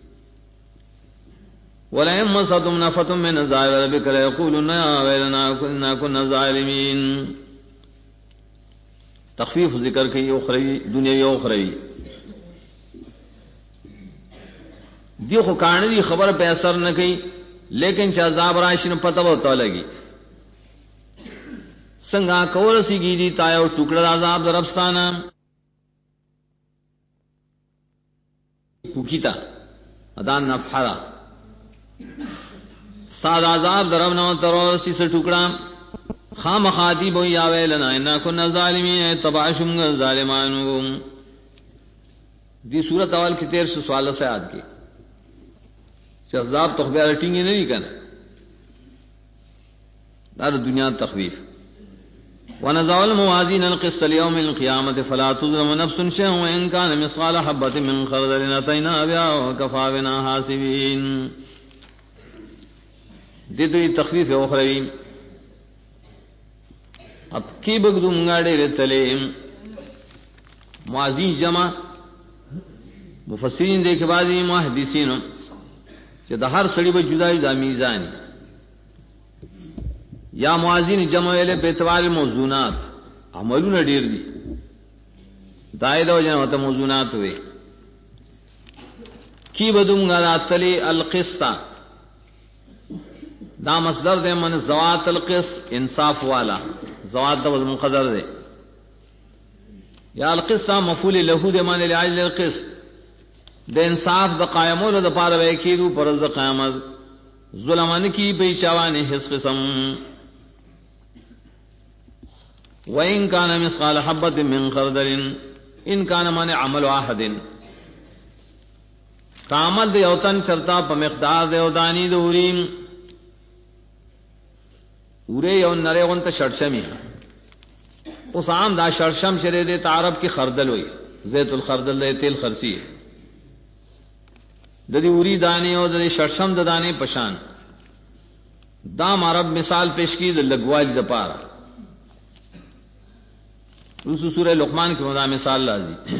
ولئن مصدم نفت من عذاب ربک ليقولن يا ويلنا كنا ظالمين تخفیف ذکر کی اخروی دنیاوی اخروی دیو خو کان دی خبر پہ اثر نہ کئی لیکن چا عذاب راشن پتہ ہوتا لگی سنگا کول سی گی دی تایو ٹکڑا عذاب دربستانہ پوکیتا ادان نفحرا استاد عذاب دربنا ترو سی سے ٹکڑا خام خاطی بو یا ویلنا انا کنا ظالمین تبعشم ظالمانو دی صورت اول کی 13 سوال سے آد کی عذاب تخبیر رٹیں گے نہیں کنا دار دنیا تخویف ونزع الموازين القسط ليوم القيامة فلا تظلم نفس شيئا وإن كان مثقال حبة من خردل أتينا بها وكفى بنا حاسبين دیتوی تخفیف اخروی اب کی بگدو منگاڑے رتلے موازین جمع مفسرین دیکھ بازی محدثین کہ دا ہر سڑی با جدا جدا میزانی یا موازین جمع ویلے پیتوار موزونات عملون دیر دی دائدہ و جنہ ہوتا موزونات ہوئے کی بدو منگاڑا تلے القسطہ دا مصدر دے من زوات القسط انصاف والا زوات دا وزن قدر دے یا القسط مفعول لہو دے من لعجل القسط دے انصاف دا قائمون دا پارا ویکیدو پرز دا قیامت ظلمان کی بیچاوانی حس قسم وَإِن كَانَ مِثْقَالَ حَبَّةٍ مِّن خَرْدَلٍ إِن كَانَ مَنِ عَمَلُ أَحَدٍ کامل دے اوتن چرتا پا مقدار دے اودانی دوریم اورے یو نرے غنت شرشمی اس عام دا شرشم شرے دے تعرب کی خردل ہوئی زیت الخردل دے تیل خرسی ددی اوری دانے اور ددی شرشم دانے پشان دام عرب مثال پیش کی لگوال دپارا رسو سورہ لقمان کی مدا مثال لازی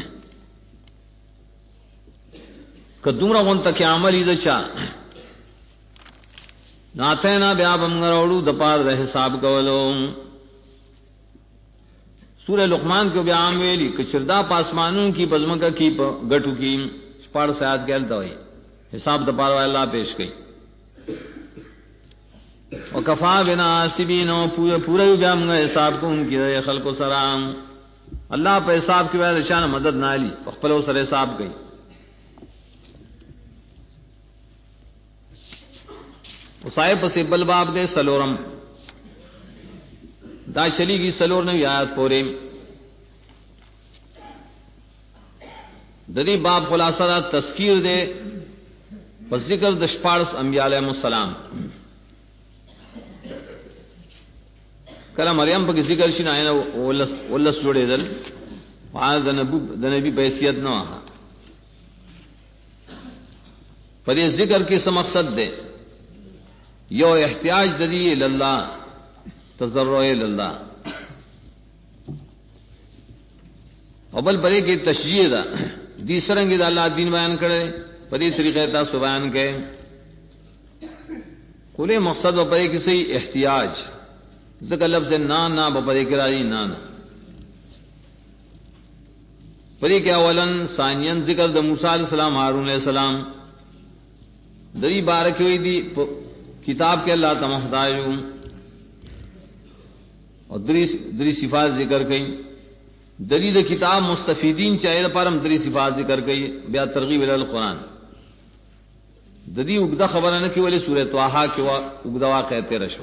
کدومرا غنت کی عملی دچا ناتینا بیا بمگروڑو دپار دے حساب کولو سورہ لقمان کو بیا ویلی کچردا پاسمانوں کی بزمکا کی گٹو کی پاڑ سیاد کہلتا ہوئی حساب دپار والا اللہ پیش گئی وکفا بنا حاسبین پورا بیا منگا حساب کو ان کی رہے خلق و سرام اللہ پہ حساب کی وجہ شان مدد نہ لی پخپلو سر حساب گئی اسائے پسے بل باب دے سلورم دا چلی گی سلور نوی آیات پورے دری باب خلاصہ دا تذکیر دے پس ذکر دشپارس انبیاء علیہ السلام کلا مریم پا کی ذکر شن آئینا واللس جوڑے دل وعلا دنبی بحثیت نو آہا پر یہ ذکر کی سمقصد دے یو احتیاج ددی اللہ تضرع اللہ اول بڑے کی تشجیع دا دی سرنگی دا اللہ دین بیان کرے پری طریقے تا سو بیان کے کلے مقصد و پرے کسی احتیاج ذکر لفظ نا بپرے کی راجی نا پری کے اولن ثانین ذکر دا موسیٰ علیہ السلام ہارون علیہ السلام دری بارکی ہوئی دی کتاب کے اللہ تمحتاج اور دری صفات ذکر کئی دری د کتاب مستفیدین چاہے پارم دری صفات ذکر کئی بیا ترغیب الی القرآن ددی اگدا خبر نہ کی ولی سورہ طٰہٰ کے اگدا واقعہ رشو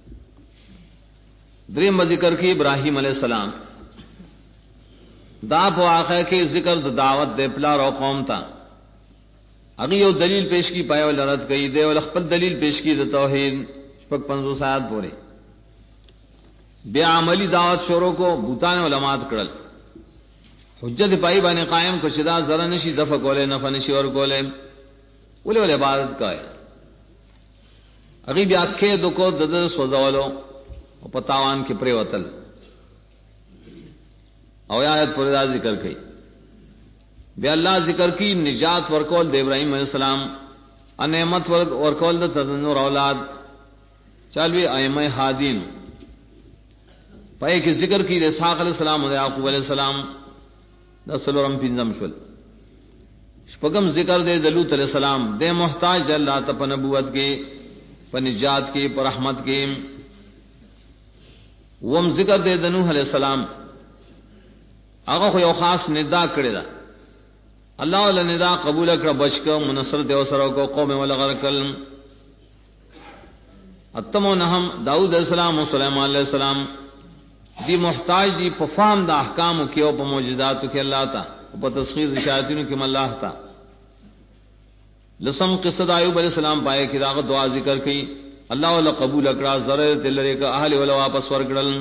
دریم ذکر کی ابراہیم علیہ السلام دا واقعہ کے ذکر دعوت دے پلار او قوم تا اگی یو دلیل پیش کی پائے ول رد کئی دے ول خپل دلیل پیش کی د توحید شپږ 50 آیات پورے بیا عملی دعوت شروع کو بوتان علماءت کړل حجت پائی باندې قائم کو شدا زرا نشي دفع کولے نفع نشي ور کولے ولې عبادت کای اگی بیا کې دکو دد سوزولو او پتاوان کې پرې وتل او آیت پر ذکر کئی بے اللہ ذکر کی نجات ورکول دے ابراہیم علیہ السلام نعمت ورکول دے تدنور اولاد چالوی ائمہ ہادین پائے کی ذکر کی اسحاق علیہ السلام اور یعقوب علیہ السلام دسلورم پنجم شول شپغم ذکر دے دلوت علیہ السلام دے محتاج دے اللہ تپ نبوت کے پنجات کے پر رحمت کے وم ذکر دے دنوح علیہ السلام آغا خو یو خاص ندا کړی دا اللہ علیہ ندا قبول اکڑا بچ کا منصر دیو سرو کو قوم والغرکل اتم و نحم داود علیہ السلام و سلیمان علیہ السلام دی محتاج دی پفام دا احکامو کیو پا موجزاتو کی اللہ تا پا تسخیر شایطینو کی ملاح تا لسم قصد ایوب علیہ السلام پائے کی داغت دعا ذکر کی اللہ علیہ قبول اکڑا ضرر تلرے کا اہل والا واپس ورگڑل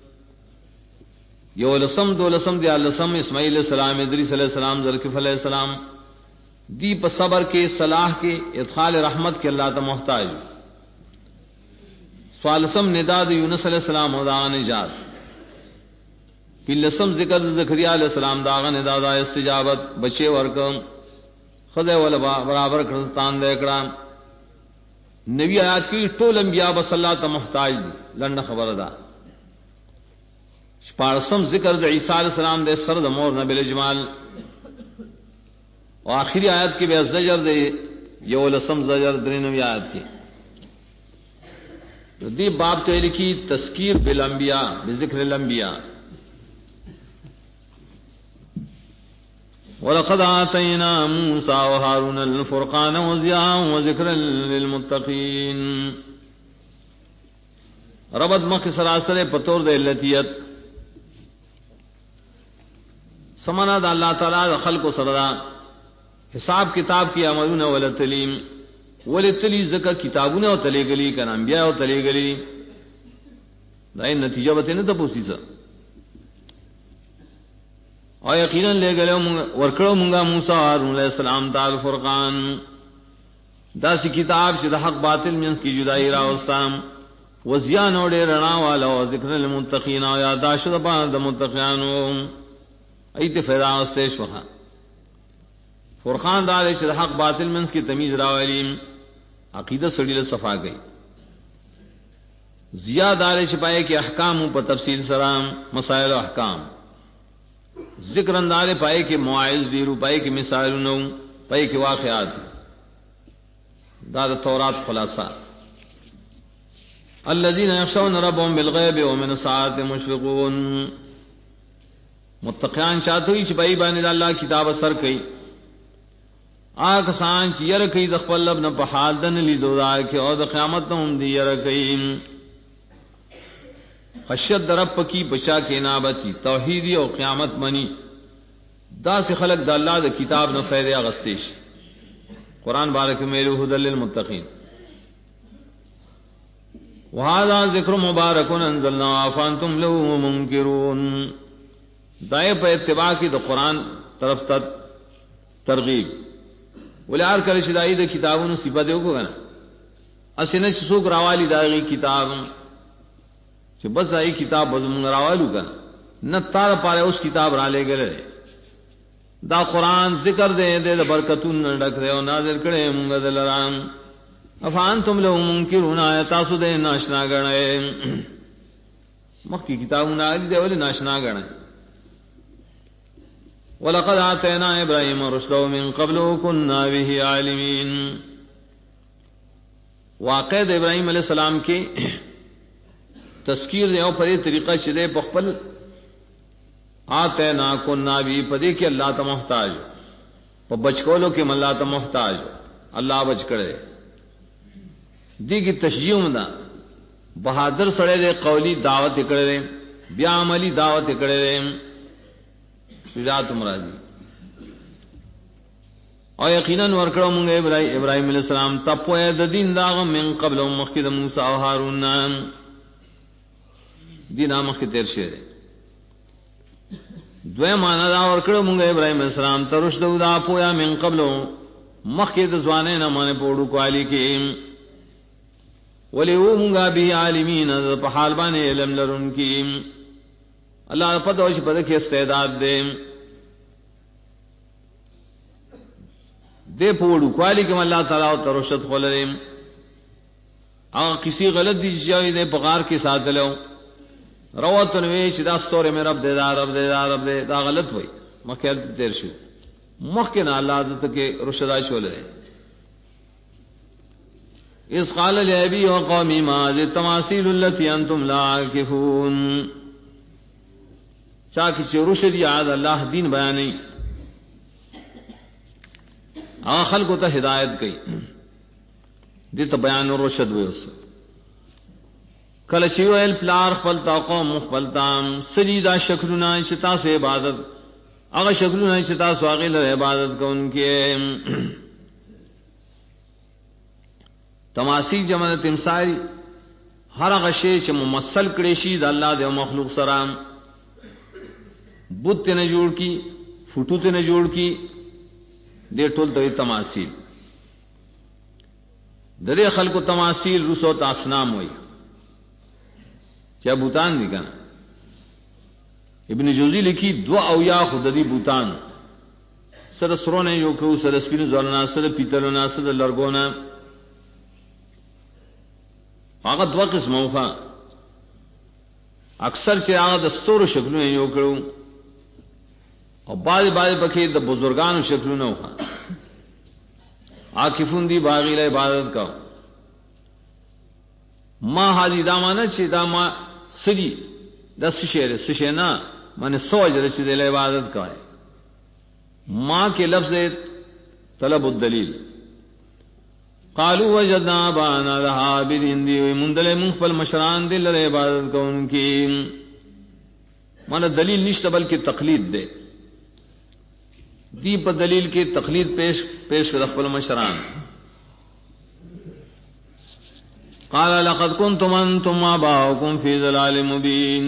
یو لسم دو لسم دیا لسم اسماعیل علیہ السلام ادریس علیہ السلام ذوالکفل علیہ السلام دی پر صبر کے صلاح کے ادخال رحمت کے اللہ تا محتاج سوالسم نداد یونس علیہ السلام و داغ نجات پی لسم ذکر زکریا علیہ السلام داغ نداد استجابت بچے ورکم خضے والا برابر کرستان دے اکڑا نبی آیات کی ٹول انبیاء بس اللہ تا محتاج دی لنڈ خبر دا شپارسم ذکر د عیسیٰ علیہ السلام دے سر د مور نبی اجمال و آخری آیت کی بے زجر دے یو لسم زجر درینوی آیت کی دی باب تو لکھی تذکیر بالانبیاء بذکر الانبیاء وَلَقَدْ آتَيْنَا مُوسَى وَهَارُونَ الْفُرْقَانَ وَضِيَاءً وَذِكْرًا لِلْمُتَّقِينَ ربط مخ سراسر پتور دے علتیت سمنا دا اللہ تعالیٰ دا خلق و سردا حساب کتاب کی عملون ولتلیم ولتلی ذکر کتابون و تلے گلی کن انبیاء و تلے گلی دائیں نتیجہ بتینے تا پوسی سا اور یقیناً لے گلے ورکڑو منگا موسیٰ ہارون علیہ السلام تا الفرقان دا سی کتاب سے دا حق باطل منس کی جدائی راوستام وزیان اوڑے رنا والا و ذکر للمتقین و یاداشت دا پاند دا متقیانو ایت فیضا استیش وخا فرقان دارے چھ حق باطل منس کی تمیز راولیم عقیدہ سڑیل صفا گئی زیاد دارے چھ پائے کہ احکام پر تفصیل سرام مسائل و احکام ذکر اندارے پائے کہ مواعظ دیرو پائے کہ مثال نو پائے کہ واقعات داد تورات خلاصہ الذين يخشون ربهم بالغیب ومن الساعة مشفقون متقیان چاہتوئی چپائی باندې اللہ کتاب اثر کئی آکسان چی یر کئی دخپل لبن پحال دن لی دو دا کے او دا قیامت نم دی یر کئی خشیت درب کی بچا کے نابتی توحیدی او قیامت منی دا سے خلق دا اللہ دا کتاب نہ فیدے اغستیش قرآن بارک میلو ہدل للمتقین وهذا ذکر مبارک انزلنا فانتم له منکرون دائیں پہ اتباع کی دا قرآن طرف ترغیب ولیار کل شدائی دا کتابوں صفت دیو کو گنا اسے سوک راوالی داغی کتاب چھ بس آئی کتاب بزمون راوالو گنا نہ تار پارے اس کتاب را لے گلے دا قرآن ذکر دے دے دا برکتون ڈک دے و نازل کرے منگا دلران افانتم لو منکرون آیتا سو دے ناشنا گنے مخی کتابوں آلی دے ولی ناشنا گنے وَلَقَدْ آتَيْنَا إِبْرَاهِيمَ رُشْدَهُ مِنْ قَبْلُ وَكُنَّا بِهِ عَالِمِينَ واقع ابراہیم علیہ السلام کی تذکیر دے اور پدے طریقہ چلے پخپل آتینا کننا بھی پدے کہ اللہ تا محتاج پا بچکولو کہ اللہ تا محتاج اللہ بچ کرے دی کی تشجیع دا بہادر سڑے دے قولی دعوت کرے دے بیا عملی دعوت کرے دے شجاعت مرادی او یقینا ورکړو مونږ ابراهیم علیہ السلام تپوی د دین داغه من قبل مخکې د موسی او هارون دین مخکې تیر شه دوی معنا دا ورکړو مونږ ابراهیم علیہ السلام ترشد دا پویا من قبل مخکې د ځوانې نه باندې پوړو کوالی کې ولی و مونږه به عالمین په حال باندې علم لرون کې الله په دوش په کې استعداد دې دے پوڑو کوالی کم اللہ تعالیٰ و ترشد خولرم آگا کسی غلط دی جاوی دے پغار کے ساتھ لو روتنوی چی دا ستوری میں رب دے دا رب دے دا رب دے دا غلط ہوئی مخیل تیر شو مخینا اللہ عدد کے رشدہ شولرم اس قال لعبی و قومی ماذی تماثیل اللتی انتم لا عاکفون چاکی چی رشد یاد اللہ دین بیانی آخل کو تا ہدایت گئی دیتا بیان رشد ہوئے اس کلچیو ایل پلار خپلتا قوم مخپلتا سجیدہ شکلنا شتا سو عبادت اگر شکلنا شتا سو آغیل عبادت کو ان کے تماثیل جمع تمثال ہر غشے چ ممثل کڑیشی دا اللہ دے مخلوق سرام بت نے جوڑ کی فوٹو تے نے جوڑ کی دے ٹول تو تماثیل درے خلق و تماثیل رسو تاسنام ہوئی کیا بوتان دی کنا ابن جوزی لکھی دو اویا خودی بوتان سر سرونے جو کہ سر سپین زولنا سر پیتلونا سر لرگونا آغا دو قسم ہوفا اکثر چے آغا دستور شکلوں ہیں جو کرو اور بعض پکے دا بزرگان شکلوں نہ ہوا عاکفون دی باغیل عبادت کا ما حاجی دامانا چی داما سری دا سشینا مانے سوجر چی دل عبادت کا ہے ماں کے لفظ طلب الدلیل قالوا وجدنا آباءنا لها عابدین دی مندل مخفل مشران دل عبادت کا ان کی مانا دلیل نشت بلکہ تقلید دے دی پر دلیل کی تقلید پیش کر خپل مشران قال لقد كنتم انتم وآباؤكم في ضلال مبين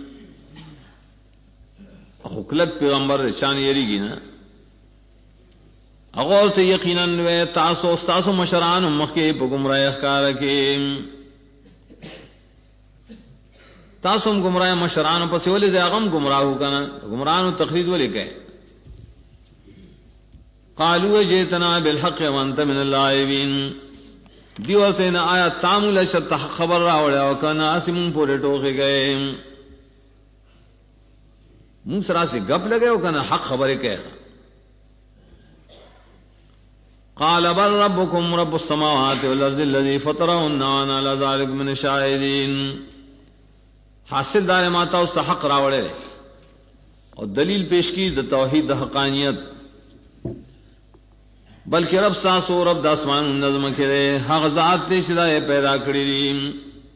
حکلت پیغمبر شان یری گی نا اغور سے یقیناً وے تاسو استاسو مشران مخی پا گمراہ اخکار کے تاسو گمراہ مشران پسی ولی زیغم گمراہو کنا گمراہنو تقلید ولی کہے قالوا جئتنا بالحق وانت من اللاعبین دیورتین آیا تامل شرط خبر راوڑے وکانا آسمون پورے ٹوکے گئے منسرا سے گپ لگے وکانا حق خبرے کہے قال بل ربكم رب السماوات والارض الذي فطرهن وانا على ذلك من الشاهدين حاصل دار ماتا اس حق راوڑے اور دلیل پیش کی د توحید حقانیت بلکہ رب ساسو رب داسمان نظم کرے حق ذات تے شدائے پیدا کری دی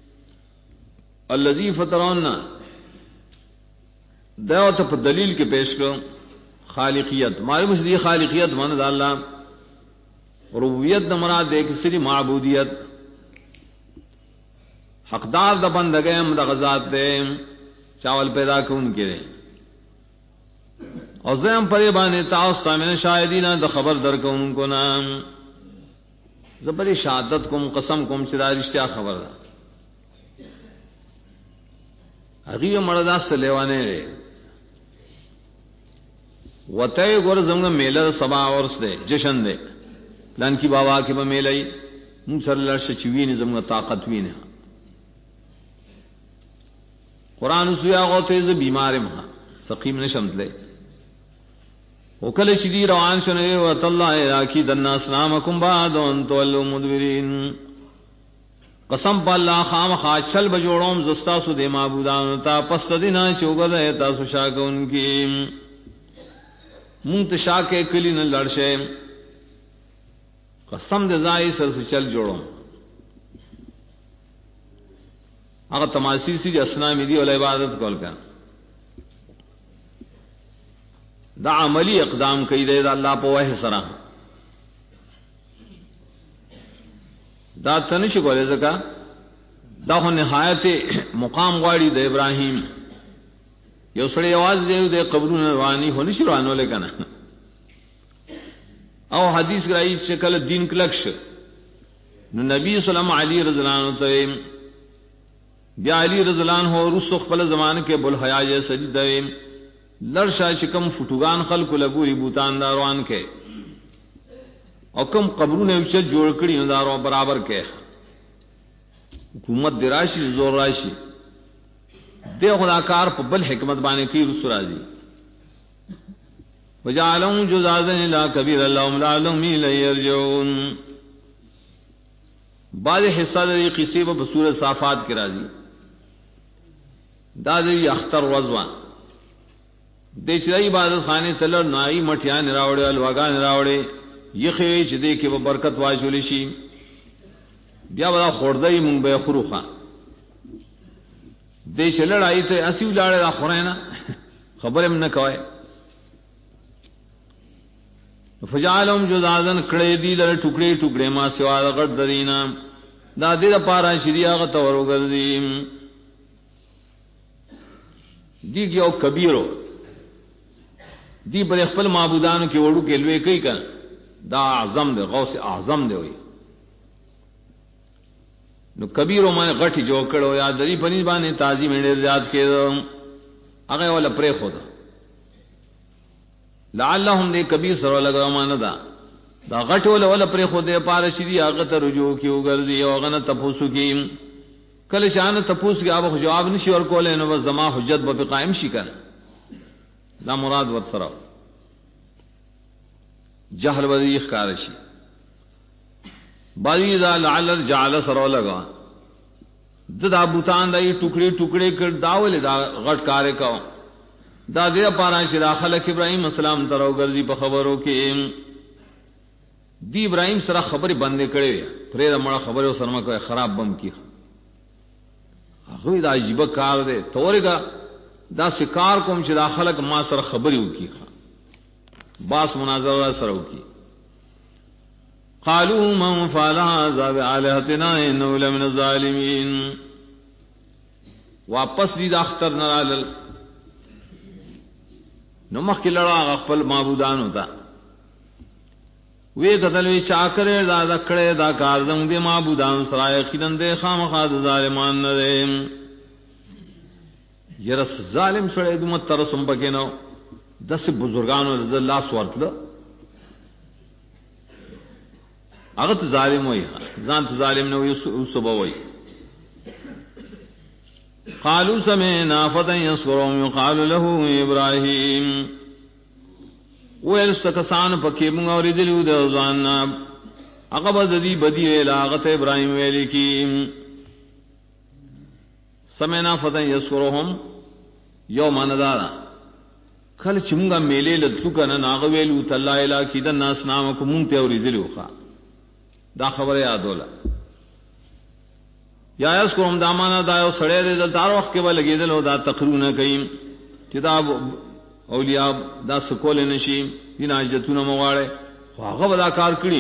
الذی فطرنا دیوت پر دلیل کے پیش کرو خالقیت معلوم ہے دی خالقیت مانا دا اللہ ربوبیت دا مراد دے کسی معبودیت حقدار دا بندگیم دا غزات دے چاول پیدا کون کرے اور زیم پرے بانے تاؤستا من شاہدین دا خبر در کون کو نام زبری شہادت کم قسم کم چدا رشتہ خبر دا حقیق مردہ سے لیوانے رے وطے گور زمگا میلر سبا عرص دے جشن دے لان کی بابا کی با میلائی مون سر لرش چوین زمگا طاقت وین قرآن سویا غوتیز بیمار مہا سقیم نشمت لے وکل چدی روان شنوے وطلہ راکی دن اسلامکم بعد وان تولو مدبرین قسم پا اللہ خام خواہ چل بجوڑوم زستاسو دے معبودانو تا پست دینا چوگد ہے تاسو شاک ان کی منتشاک کلی نہ لڑشے قسم دے زائی سر سے چل جوڑوم اگر تماثیل سی اسنامی دی والا عبادت کول کا دا عملی اقدام کئی دے دا اللہ پا وحی سرا دا تنش کولے زکا دا خو نہایت مقام غواړي د ابراهیم یو سړی आवाज دی د قبرونو رواني هونی شي روانو لکنه او حدیث راځي چې کله دین کلکش نو نبی صلی الله علیه رضی الله عنه ته بیا علی رضی الله عنه رسو خپل زمانه کې بل حیا یې سجده لرشا شکم فټوغان خلق لګوري بوتان داروان کې او کم قبرونه چې جوړ کړي نو دارو برابر کې حکومت دراشي زور راشي دے خدا کار په بل حکمت باندې کې رسول راځي وجعلهم جزازا الى كبير اللهم لعلهم يرجعون بعض حصہ دې قصې په سورۃ صافات کې راځي دا دې اختر وزوان دې چې عبادت خانه تل نای مټیان راوړې الوغان راوړې یخې چې دې کې به برکت واجول شي بیا ولا خوردای مونږ به خروخه دې چې لړای ته اسی ولاړې دا خورینا خبره من نه کوي فجعلهم جزازا کړې دي در ټوکړي ټوکړي ما سوا غړ درینا دا دې لپاره شریعه تور وګرځي دی یو کبیرو دی پر خپل معبودانو کې وړو کې لوي کوي کنه دا اعظم دی غوث اعظم دی وي نو کبیرو باندې غټي جوړ کړو یا دری پنځ باندې تعظیم ډېر زیات کړو هغه ولا پرې خو دا لعلهم دې کبیر سره لګا مان دا غټو ولا پرې خو دې پار شي هغه ته رجوع کیو ګرځي او غنه تپوسو کی کله شان تپوس کې هغه جواب نشي ورکول نو بس زما حجت به قائم شي کنه دا مراد ور سره جهل وذی اخکار شي باقی دا لعل جعل سره لگا دا بوتان دای ټوکړي ټوکړي کړ داول دا غټ کار کو دا دې پارا چې داخله ابراهيم السلام تر وګرځي په خبرو کې دی ابراهيم سره خبرې بندې کړې پرې دا مړه خبره سره ما خراب بم کی هغه دا عجیب کار دی تورګه دا شکار کوم چې داخله ما سره خبرې وکي باس مناظره سره وکي قالوا من فعل هذا بآلهتنا انه لمن الظالمين واپس دي اختر نرال نو مخکې لړا خپل معبودان ہوتا وی قتل چاکر دا کړه دا کار زم دي معبودان سره یقینا دې خامخا ظالمان نه یرس ظالم سره دې مترسم بګینو دس بزرگانو الله سورتل هغه ته ظالم وای ځان ته ظالم نه وي صبح وای قالوا سمعنا فتى يذكرهم يقال له ابراهيم ویل سکسان پکې موږ اوریدلو د ځان هغه بدی بدی لاغت ابراهيم ویل کی سمعنا فتى يذكرهم يوم ندارا کله چې موږ میلې لته کنه ناغه ویلو تعالی الا کی د ناس نام کو مونږ ته اوریدلو ښا دا خبره یادوله یا اس کوم دامانا دا یو سړی د دار وخت کې ولګیدل او دا تقرونه کوي کتاب اولیاء دا سکول نشي دین حاجتونه مواړي هغه ودا کار کړی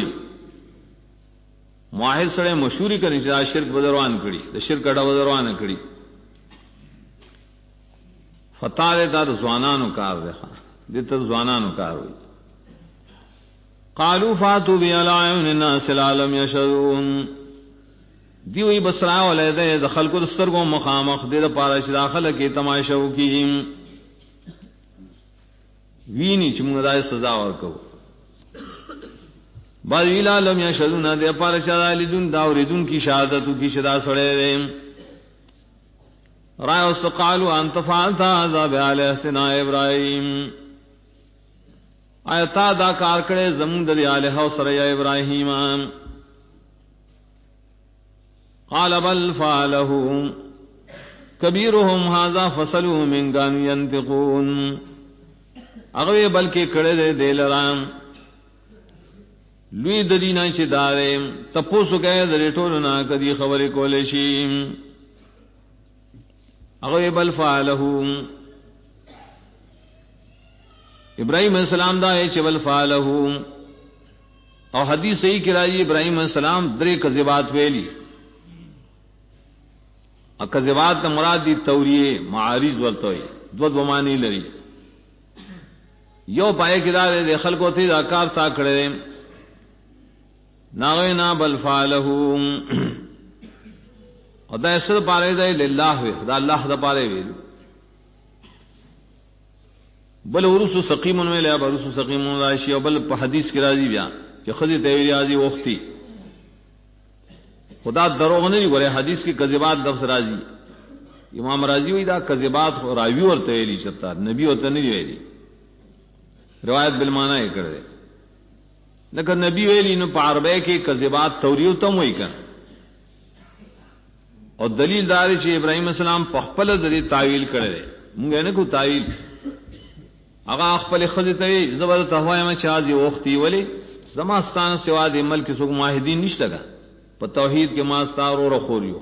موحد سره مشهوري کړي چې شرک بدروان کړي د شرک اډه بدروان کړي فتاله دا ځوانانو کار دی دته ځوانانو کار وي قالوا فاتوا بعلائم الناس العالم يشهدون دیوی بسرا ولید د خلکو دسترګو مخامخ د پاره چې داخله کې تماشا وکي ویني چې موږ دای سزا ورکو بل العالم يشهدون د پاره چې دالیدون دا اوریدون کی شهادت کی شدا سره رایو سقالوا انت فعلت هذا بعلهتنا ابراهيم آیتا دا کار کړي زمون د الہ او سره یا ابراهیم قال بل فعله كبيرهم هذا فصلوا من كانوا ينطقون هغه بلکې کړه دې دلرام لوی د دینه چې دارې تپوسو کې د ټولو نه کدي خبرې کولې شي هغه بل فعله ابراہیم علیہ السلام دا ہے چبل فعلہ اور حدیث صحیح کی راضی ابراہیم علیہ السلام درے کذبات ویلی اور کذبات مراد دی توریه معارض ورتوي دو معنی لري یو پائے کدار دے خلقو تے ذکر تا کړه ناوینا بل فعله او دا سر پاره دی لله وی دا الله دا پاره وی بل ورسو سقیم وی له ورسو سقیم راشی او بل په حدیث کې راځي بیا کہ خدی ته وی راځي وختي خدا دروغ نه وی حدیث کی کذبات لفظ راځي امام راضی وی دا کذبات راوی ورته ویلی چتا نبی ورته نه ویلی روایت بالمعنی کړه لکه نبی ویلی نو په عربی کې کذبات توریو تم وی کړه اور دلیل دار چې ابراہیم السلام په خپل د تعویل کړي موږ نه کو تعویل هغه خپل خدای ته زبر ته وای ما چې دی وختي ولی زماستان سوا د ملک سو ماهدین نشته په توحید کې ما ستار اور خوریو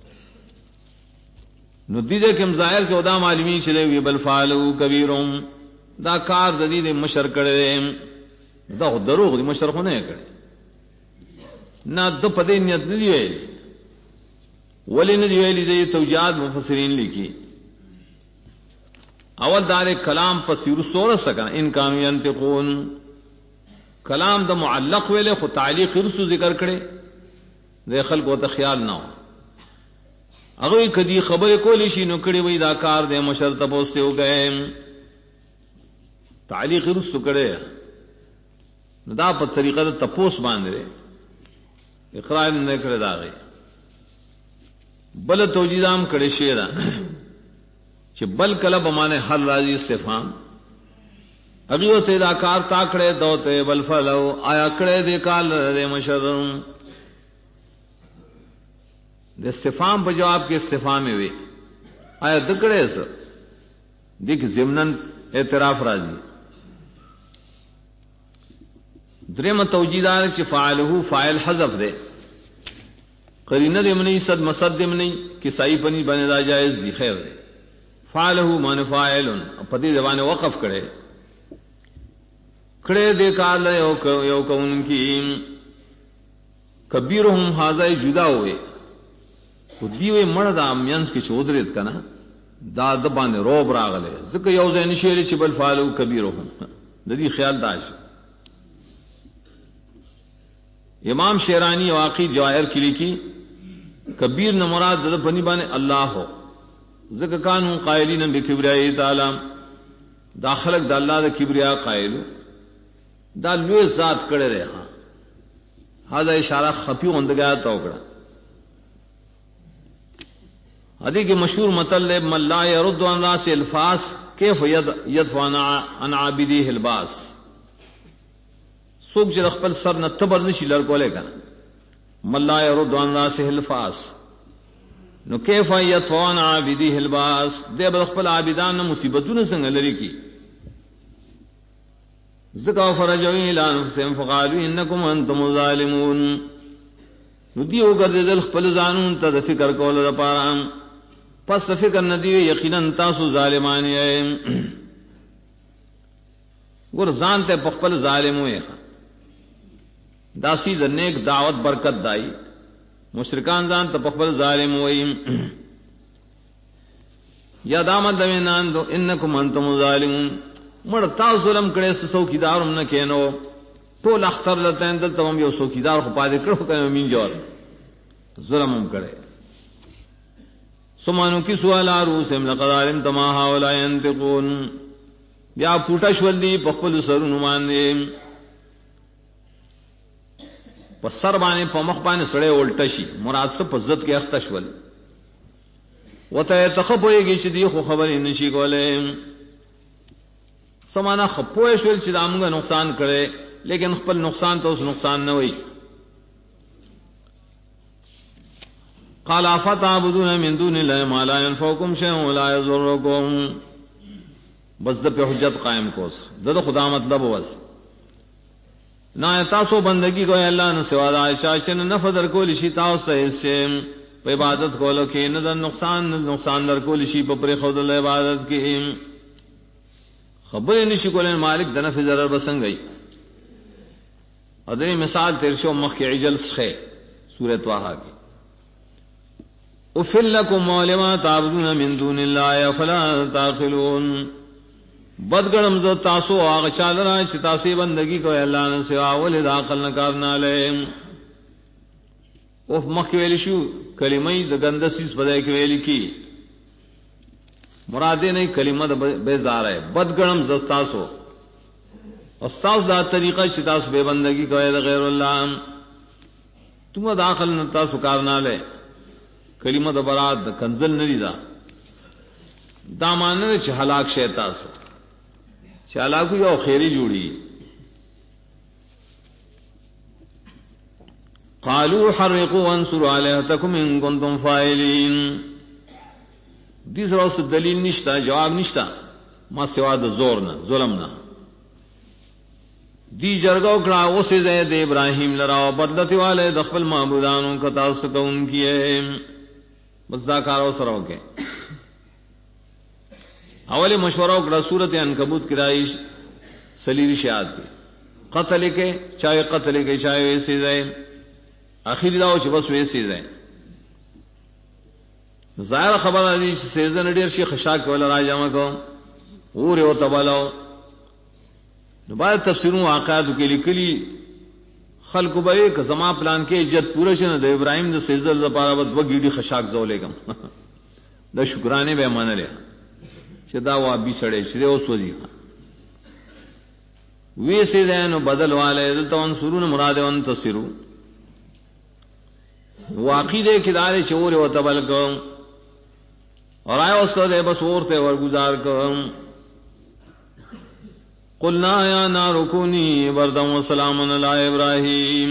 نو دیده کم ظاہر کے ادام عالمی چلے وی بل فعلو کبیرم دا کار ددید مشر کرے دا دروغ دی مشر خونه کرے نا دو پدے نیت ندی ویلی ولی ندی ویلی دی توجیہات مفسرین لکی اول دار کلام پس رسول سکن ان کانو ینتقون کلام دا معلق ویلے خود تعلیق رسو ذکر کرے دے خلق و تخیال نہ ہو اگر کدی خبر کولی شي نو کړي وای دا کار دې مشر تپوسته ہو گئے تعلیق رسو کړي نو دا په طریقه تپوس باندې اقرار نه کړی دا غي بل توجیدام کړي شی دا چې بل کله بمانه حل راځي استفهام اگر ته دا کار تا کړي دوته بل فلو آیا کړي دې کال دې مشر د استفهام په جواب کې استفهام وي آیا دکړه اس دیک ضمنن اعتراف راځي دریم توجیدار چې فاعله فاعل حذف ده قرینه دې منی صد مصدم نه کسائی پنی باندې دا جائز دی خیر ده فاعله معنی فاعل په دې زبانه وقف کړي دې کال یو کون کی کبیرهم هاذا جدا ہوئے دیوی مړ د امینس کې چودرید کنا دا د باندې روب راغله ځکه یو ځای نشي چې بل فالو کبیرهم د دې خیال داش امام شیرانی واقعی جواہر کې لیکي کبیر نه مراد د بنی باندې الله هو ځکه کانو قائلین بکبریاء تعالی داخلك د الله د کبریا قائل دا لوی ذات کړه رہا هاذا اشاره خفی وندګا تا وکړه ادی کے مشہور مطلب من لا يرد عن راس الفاس كيف يدفع عن عابديه الباس سوق چې خپل سر نه تبر نشي لړ کولای کنه من لا يرد عن راس الفاس نو كيف يدفع عن عابديه الباس دې خپل عابدان مصیبتونه څنګه لري کی ذکا فرجوا الى انفسهم فقالوا انكم انتم ظالمون نو دیو ګرځیدل خپل ځانون ته فکر کول لپاره پس فکر ندی یقینا تاسو ظالمان یې ګور ځان ته خپل ظالم وې داسی د نیک دعوت برکت دای مشرکان ځان ته خپل ظالم وې یا دامت دوینان دو انکم انتم ظالمون مړ تاسو ظلم کړي څوکیدارم نه کینو ټول اختر لته اندل تمام یو څوکیدار خو پاتې کړو کنه مين جوړ ظلم هم کړي سمانو کی سوال عروسم لقد علمت ما هؤلاء ينطقون بیا پوټا شول دی په خپل سرونو باندې په سر باندې په مخ باندې سړې الټه شي مراد څه په عزت کې اخته شول وته تخبويږي چې دی خو خبرې نشي کولای سمانا خپوي شول چې دا موږ نقصان کړي لیکن خپل نقصان ته اوس نقصان نه وي قال فتعبدون من دون الله ما لا ينفعكم شيئا ولا يضركم بس د په حجت قائم کوس د خدا مطلب وس نہ تاسو بندگی کوئی اللہ نے سوا د عائشہ نے نفع در کول شي تاسو سے په عبادت کولو کې نه د نقصان در کول شي په پر خود له عبادت کې خبر نشي کولای مالک د نفع ضرر بسنګي ادنی مثال تیرشو مخ کے عجل سخے سورۃ طه کی افل لکم ولما تعبدون من دون اللہ فلا تعقلون بدگڑم ز تاسو آغ چالرا چ تاسی بندگی کو اللہ نے سوا ولد عقل نہ کرنا لے اوف مخ ویلی شو کلمہ د گندسیس بدای کی ویلی کی مراد نہیں کلمہ بیزار ہے بدگڑم ز تاسو استاذ دا طریقہ چ تاس بے بندگی کو غیر اللہ تم داخل نہ تاسو کرنا لے کلمہ د برات کنزل نری دا دامان چ ہلاک شیطان سو چالاکو یو خیری جوڑی قالوا حرقوا وانصروا آلهتكم ان كنتم فاعلين دیسرا اس دلیل نشتا جواب نشتا ما سوا د زور نہ ظلم نہ دی جرگو کڑا اس زید ابراہیم لرا بدلتی والے دخل معبودانوں کا تاسک ان کی ہے بس دا کارو سرو کے اولی مشورہ کڑا صورت عنکبوت کی رائش سلیری شیعات کی قتل کے چاہے قتل کے چاہے ویسی جائے آخری داو چھ بس ویسی جائے ظاہر خبر آجی سیزن ڈیر شی خشاک والا راج جمع کو اوری و تبالاو بعد تفسیروں واقعات کے لکلی خلق بے کہ زما پلان کے عزت پورا شنہ د ابراہیم د سیزل د پارا بد وگیڑی خشاک زولے گم د شکرانے بے مان لے چدا وا بھی سڑے چرے او سوجی وی سے دین بدل والے تون سرون مراد ان تصرو واقعے کدارے چور و تبل کو اور آئے استاد بس اورتے ور گزار کو قلنا یا نار کونی بردا و سلام علی ابراہیم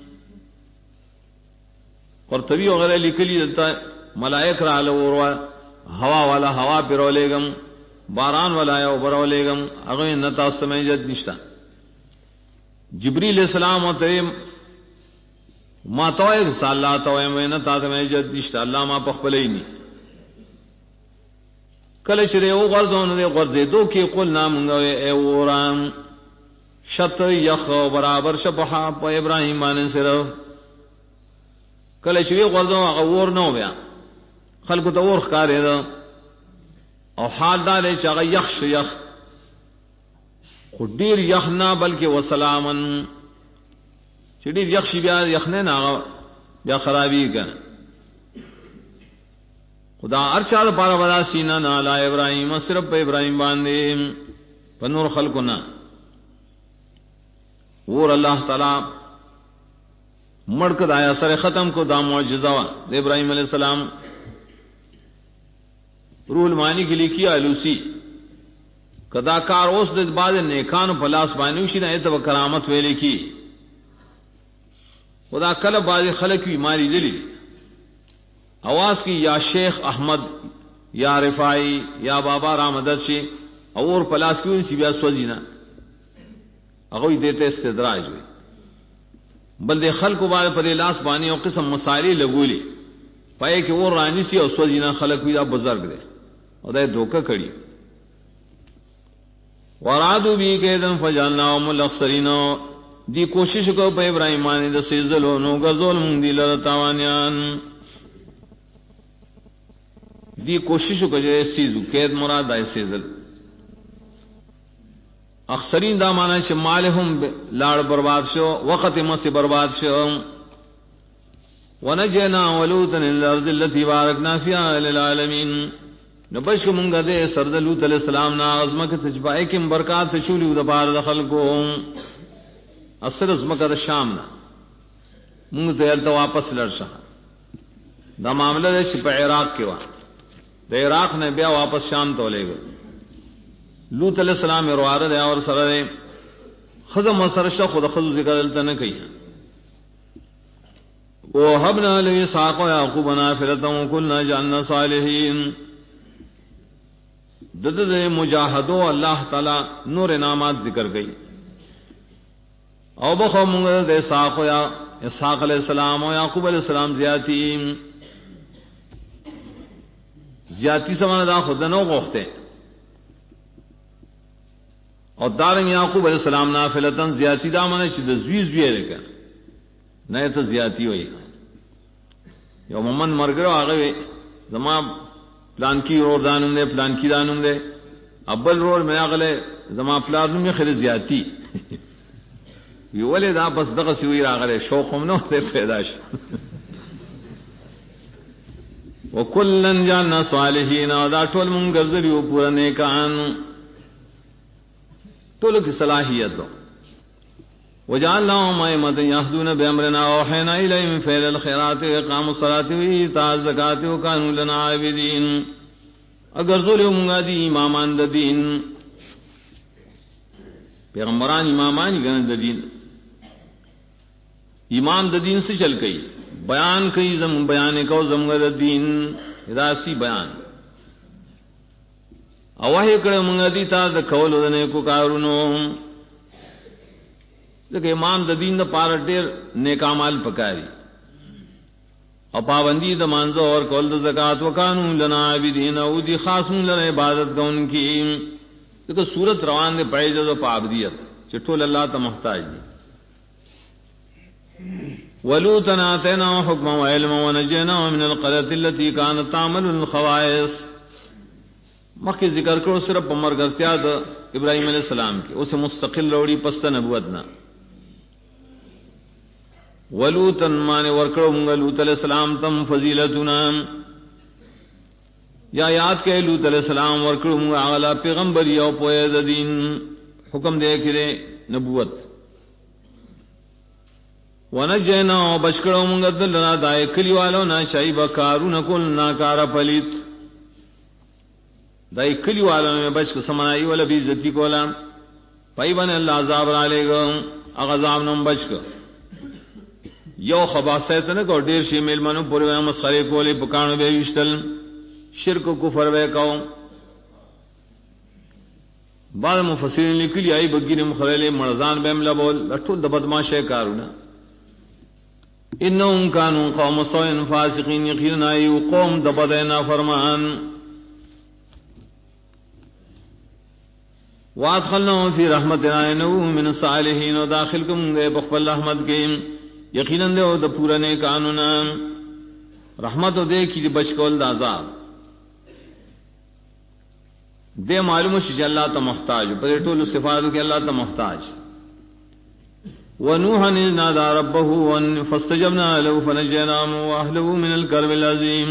قرطبی وغیرہ لکلی دیتا ملائک را لور ہوا والا ہوا پرولے گم باران والا یا برولے گم اگر نتا سمجد نشتا جبریل السلام و تیم ما توئے ساللہ توئے میں نتا سمجد نشتا اللہ ما پخبلئی نہیں کل شرے او غرضون دے غرضے دو کی قلنا منگوے اے ورام شط یخ برابر شبحا پا ابراہیم بانے صرف کل شرے غرضون اغور نو بیا خلقو تا ورخ کارے دا او حال دالے چاگا یخش یخ خود دیر یخنا بلکہ وسلامن چڑیر یخشی بیا یخنے نا بیا خرابی کن خدا ارشاد پارا بدا سینا نالا ابراہیم صرف پہ ابراہیم باندے پنور خلقنا اور اللہ تعالی مڑک دایا سر ختم کو دا معجزہ دے ابراہیم علیہ السلام روح المانی کے لیے کیا علوسی کدا کار اس دے بعد نیکان پلاس بانیوشی نہ ایتو کرامت ویلے کی خدا کل بعد خلق کی بیماری دلی آواز کی یا شیخ احمد یا رفائی یا بابا رامدد شی اور پلاس کی سی بیا سوجینا اگوی دیتے استدراج ہوئی بلدے خلق بعد پر لاس بانی اور قسم مسائلی لگولی پائے کہ وہ رانی سی اور سوجینا خلق ہوئی اب بزرگ دے اور دے دھوکہ کڑی ورادو بھی کہ دن فجعلناهم الاخسرین دی کوشش کو پہ ابراہیم آنے دا سیزلو نو گزول مونگ دی لرتاوانیان دی کوشش کو جو سیزو قید مراد آئے سیزل اخسرین دا مانا چھ مالہم لاڑ برباد شو وقت مس برباد شو ونجینا ولوتا للارض اللتی بارکنا فیها للعالمین نبشک منگا دے سرد لوت علیہ السلام نا عظمک تجبائے کم برکات تشولی دا پار دخل کو اثر عظمک دا شام نا منگ تیلتا واپس لرشا دا معاملہ دے چھ پا عراق کے وہاں دا عراق نے بیا واپس شام تو لے گا لوت علیہ السلام روارد ہے اور سر خزم و سرشا خود خزو ذکر دلتا نہ کہی وَوَهَبْنَا لِإِسْحَاقَ وَيَعْقُوبَ نَافِلَةً وَكُلًّا جَعَلْنَا صَالِحِينَ دد مجاہدو اللہ تعالی نور انعامات ذکر گئی او بخو منگل دے اسحاق علیہ السلام و یعقوب علیہ السلام زیادتی سمانا دا خود نو گوختے اور دارن یعقوب علیہ السلام نافلتن زیادتی دا منه چې د زوی زوی لکه نه ته زیادتی وای یو مومن مرګرو هغه زما پلان کی اور دانم دے پلان کی دانم دے ابل رول میں اغله زما پلان میں خیر زیادتی ویولې دا بس دغه سی وی راغله شوق هم نو ته پیدا شو وکلن جعلنا صالحین دا ټول مونږ غزریو پورا نیکان ټول کی صلاحیت وجعلناهم ائمة يهدون بأمرنا وأوحينا إليهم فعل الخيرات وإقام الصلاة وإيتاء الزكاة وكانوا لنا عابدين اگر ظلم غادي امامان د دین پیغمبران امامان غن د دین امام د دین سے چل گئی بیان کئی زم بیان کو زم د دین راسی بیان اوه کړه مونږ دي تا د کول نه کو کارونو ځکه امام د دین د پاره ډېر نیک اعمال پکاري او پابندی د مانځو اور کول د زکات وکانو لنا عابدین او دی خاص مون لنا عبادت کوونکی ځکه صورت روان دي پایځه د پابدیت چې ټول الله ته محتاج دي ولوطن آتینا حکما وعلما ونجینا من القرية التي كانت تعمل الخبائث مخکې ذکر کړو صرف په مرګرتیا د ابراہیم علیہ السلام کی اسے مستقل روڑی پست نبوتنا ولوطن مانے ورکڑو منگا لوط علیہ السلام تم فضیلتنا یا یاد کہ لوط علیہ السلام ورکڑو منگا اغلا پیغمبری او پوید دین حکم دے کرے نبوت ونجینا و بشکڑو منگا دلنا دائے کلی والو نا شایبا کارون کل ناکارا پلیت دائی کلی والا میں بچ کو سمنائی والا بھی عزتی کولا پائی بن اللہ عذاب را لے گا اغذاب نم بچ کو یو خباست نے کو ډیر شی میل منو پورے مسخرے کولے پکانو بے وشتل شرک و کفر بے کو بعض مفسرین لکلی آئی بگین مخرلے مرزان بے ملا بول لٹول د بدماشے کارونا انہم کانوا قوم سوء فاسقین یقینا ای قوم د بدینا فرمان وادخلناهم فی رحمتنا انه من الصالحین وداخلکم دے بخل رحمت کے یقینا دے او د پورا نے قانونا رحمت دے کی بچ کول دا عذاب دے معلوم ہے کہ اللہ تا محتاج پر ټول صفات کے اللہ تا محتاج ونوحا اذ نادى ربه فاستجبنا له فنجيناه واهله من الكرب العظیم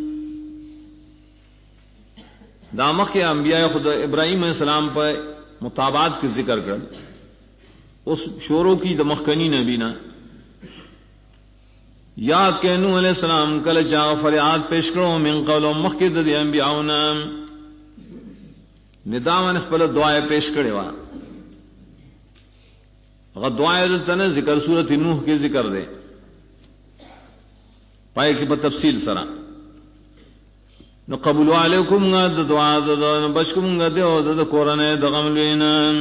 دامخ کے انبیاء خود ابراہیم علیہ السلام پر مطابات کی ذکر کر اس شوروں کی دمخکنی نبینا یاد کہ نوح علیہ السلام کل چا فریاد پیش کرو من قول مخکد دی انبیاؤنا ندامن خپل دعائے پیش کرے وا اگر دعائے تن ذکر سورۃ نوح کے ذکر دے پائے کہ بتفصیل سرا نو قبول علیکم غد دعا د بشکم غد او د قرآن د غملین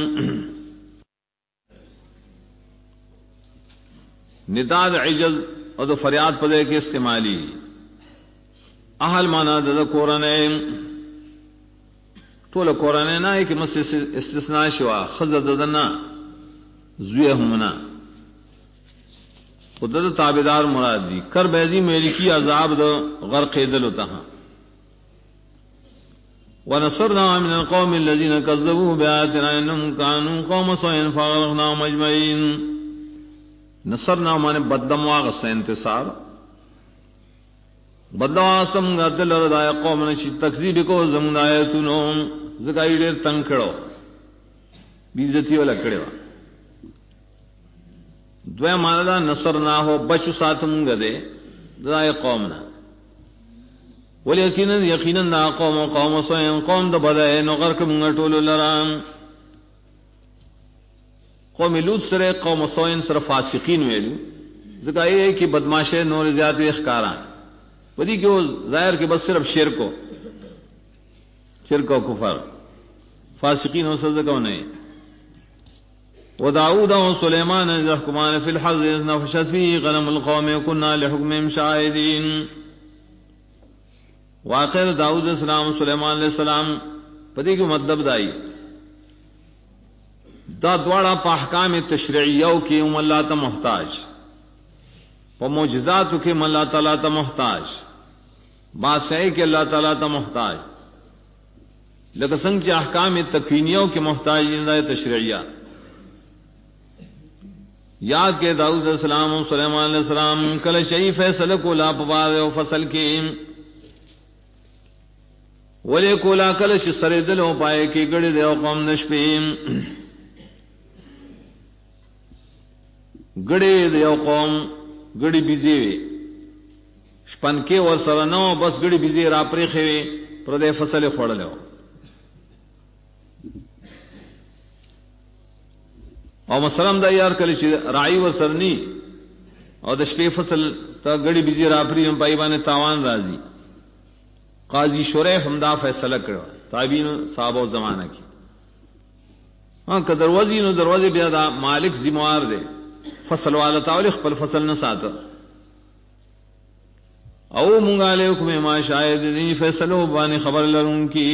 نداد عجز اور فریاد پدے کے استعمالی اہل مانا د قرآن ټول قرآن نه کہ مس استثناء شوا خذ ددنا زویہمنا خود تابعدار مراد دی کر بیزی میری کی عذاب د غرق دلتا ہاں ونصرنا من القوم الذين كذبوا بآياتنا انهم كانوا قوم سوء فاغرقناهم اجمعين نصرنا مانے بدلم واغس انتصار بدلوا سم غدل رضا قوم نے تکذیب کو زمون آیاتونو زکای ډیر تنگ کړو بیزتی ولا کړو دوی ماندا نصرنا ہو بچو ساتم غدے دای قومنا ولیکن یقینا قوم سوء قوم د بدای نو غرق مونږ ټول لرام قوم لوط سره قوم سوء سره فاسقین ویلو زګای کی بدمعاشه نور زیات اخکاران ودی کہ وہ ظاہر کہ بس صرف شرک و کفر فاسقین ہو سزا کو نہیں وداؤد و سلیمان یحکمان فی الحرث اذ نفشت فیہ غنم القوم وکنا لحکمهم شاہدین واقع داؤد علیہ السلام سلیمان علیہ السلام پتہ کہ مطلب دائی دا دوڑا پا احکام تشریعیو کی ام اللہ تا محتاج، پا معجزاتو کی ام اللہ تعالیٰ تا محتاج، بادشاہی کے اللہ تعالیٰ تا محتاج، لیکن سنگ چی احکام تکوینیو کی محتاج اندہ تشریعیہ. یاد کے داؤد علیہ السلام و سلیمان علیہ السلام کل شئی فیصلہ کو لا پباد و فصل کی ولی کو لا کل ش سر دلوں پائے کی گڑی دے قوم نشپیم گڑی دے قوم گڑی بیزی وی شپن کے ور سر نو بس گڑی بیزی را پریخی وی پر دے فصل خوڑ لے او مسلم دا یار کلی چی رائی و سرنی او د شپې فصل تا گڑی بیزی را پری پای باندې تاوان راځي. قاضی شریح هم دا فیصله کړو تابعین صحابه زمانہ کی. ہاں که دروازی نو دروازے بیا دا مالک ذمہوار دے فصل والا تاول خپل فصل نه ساته او مونږه له حکم ما شاید دې فیصلو باندې خبر لرون کی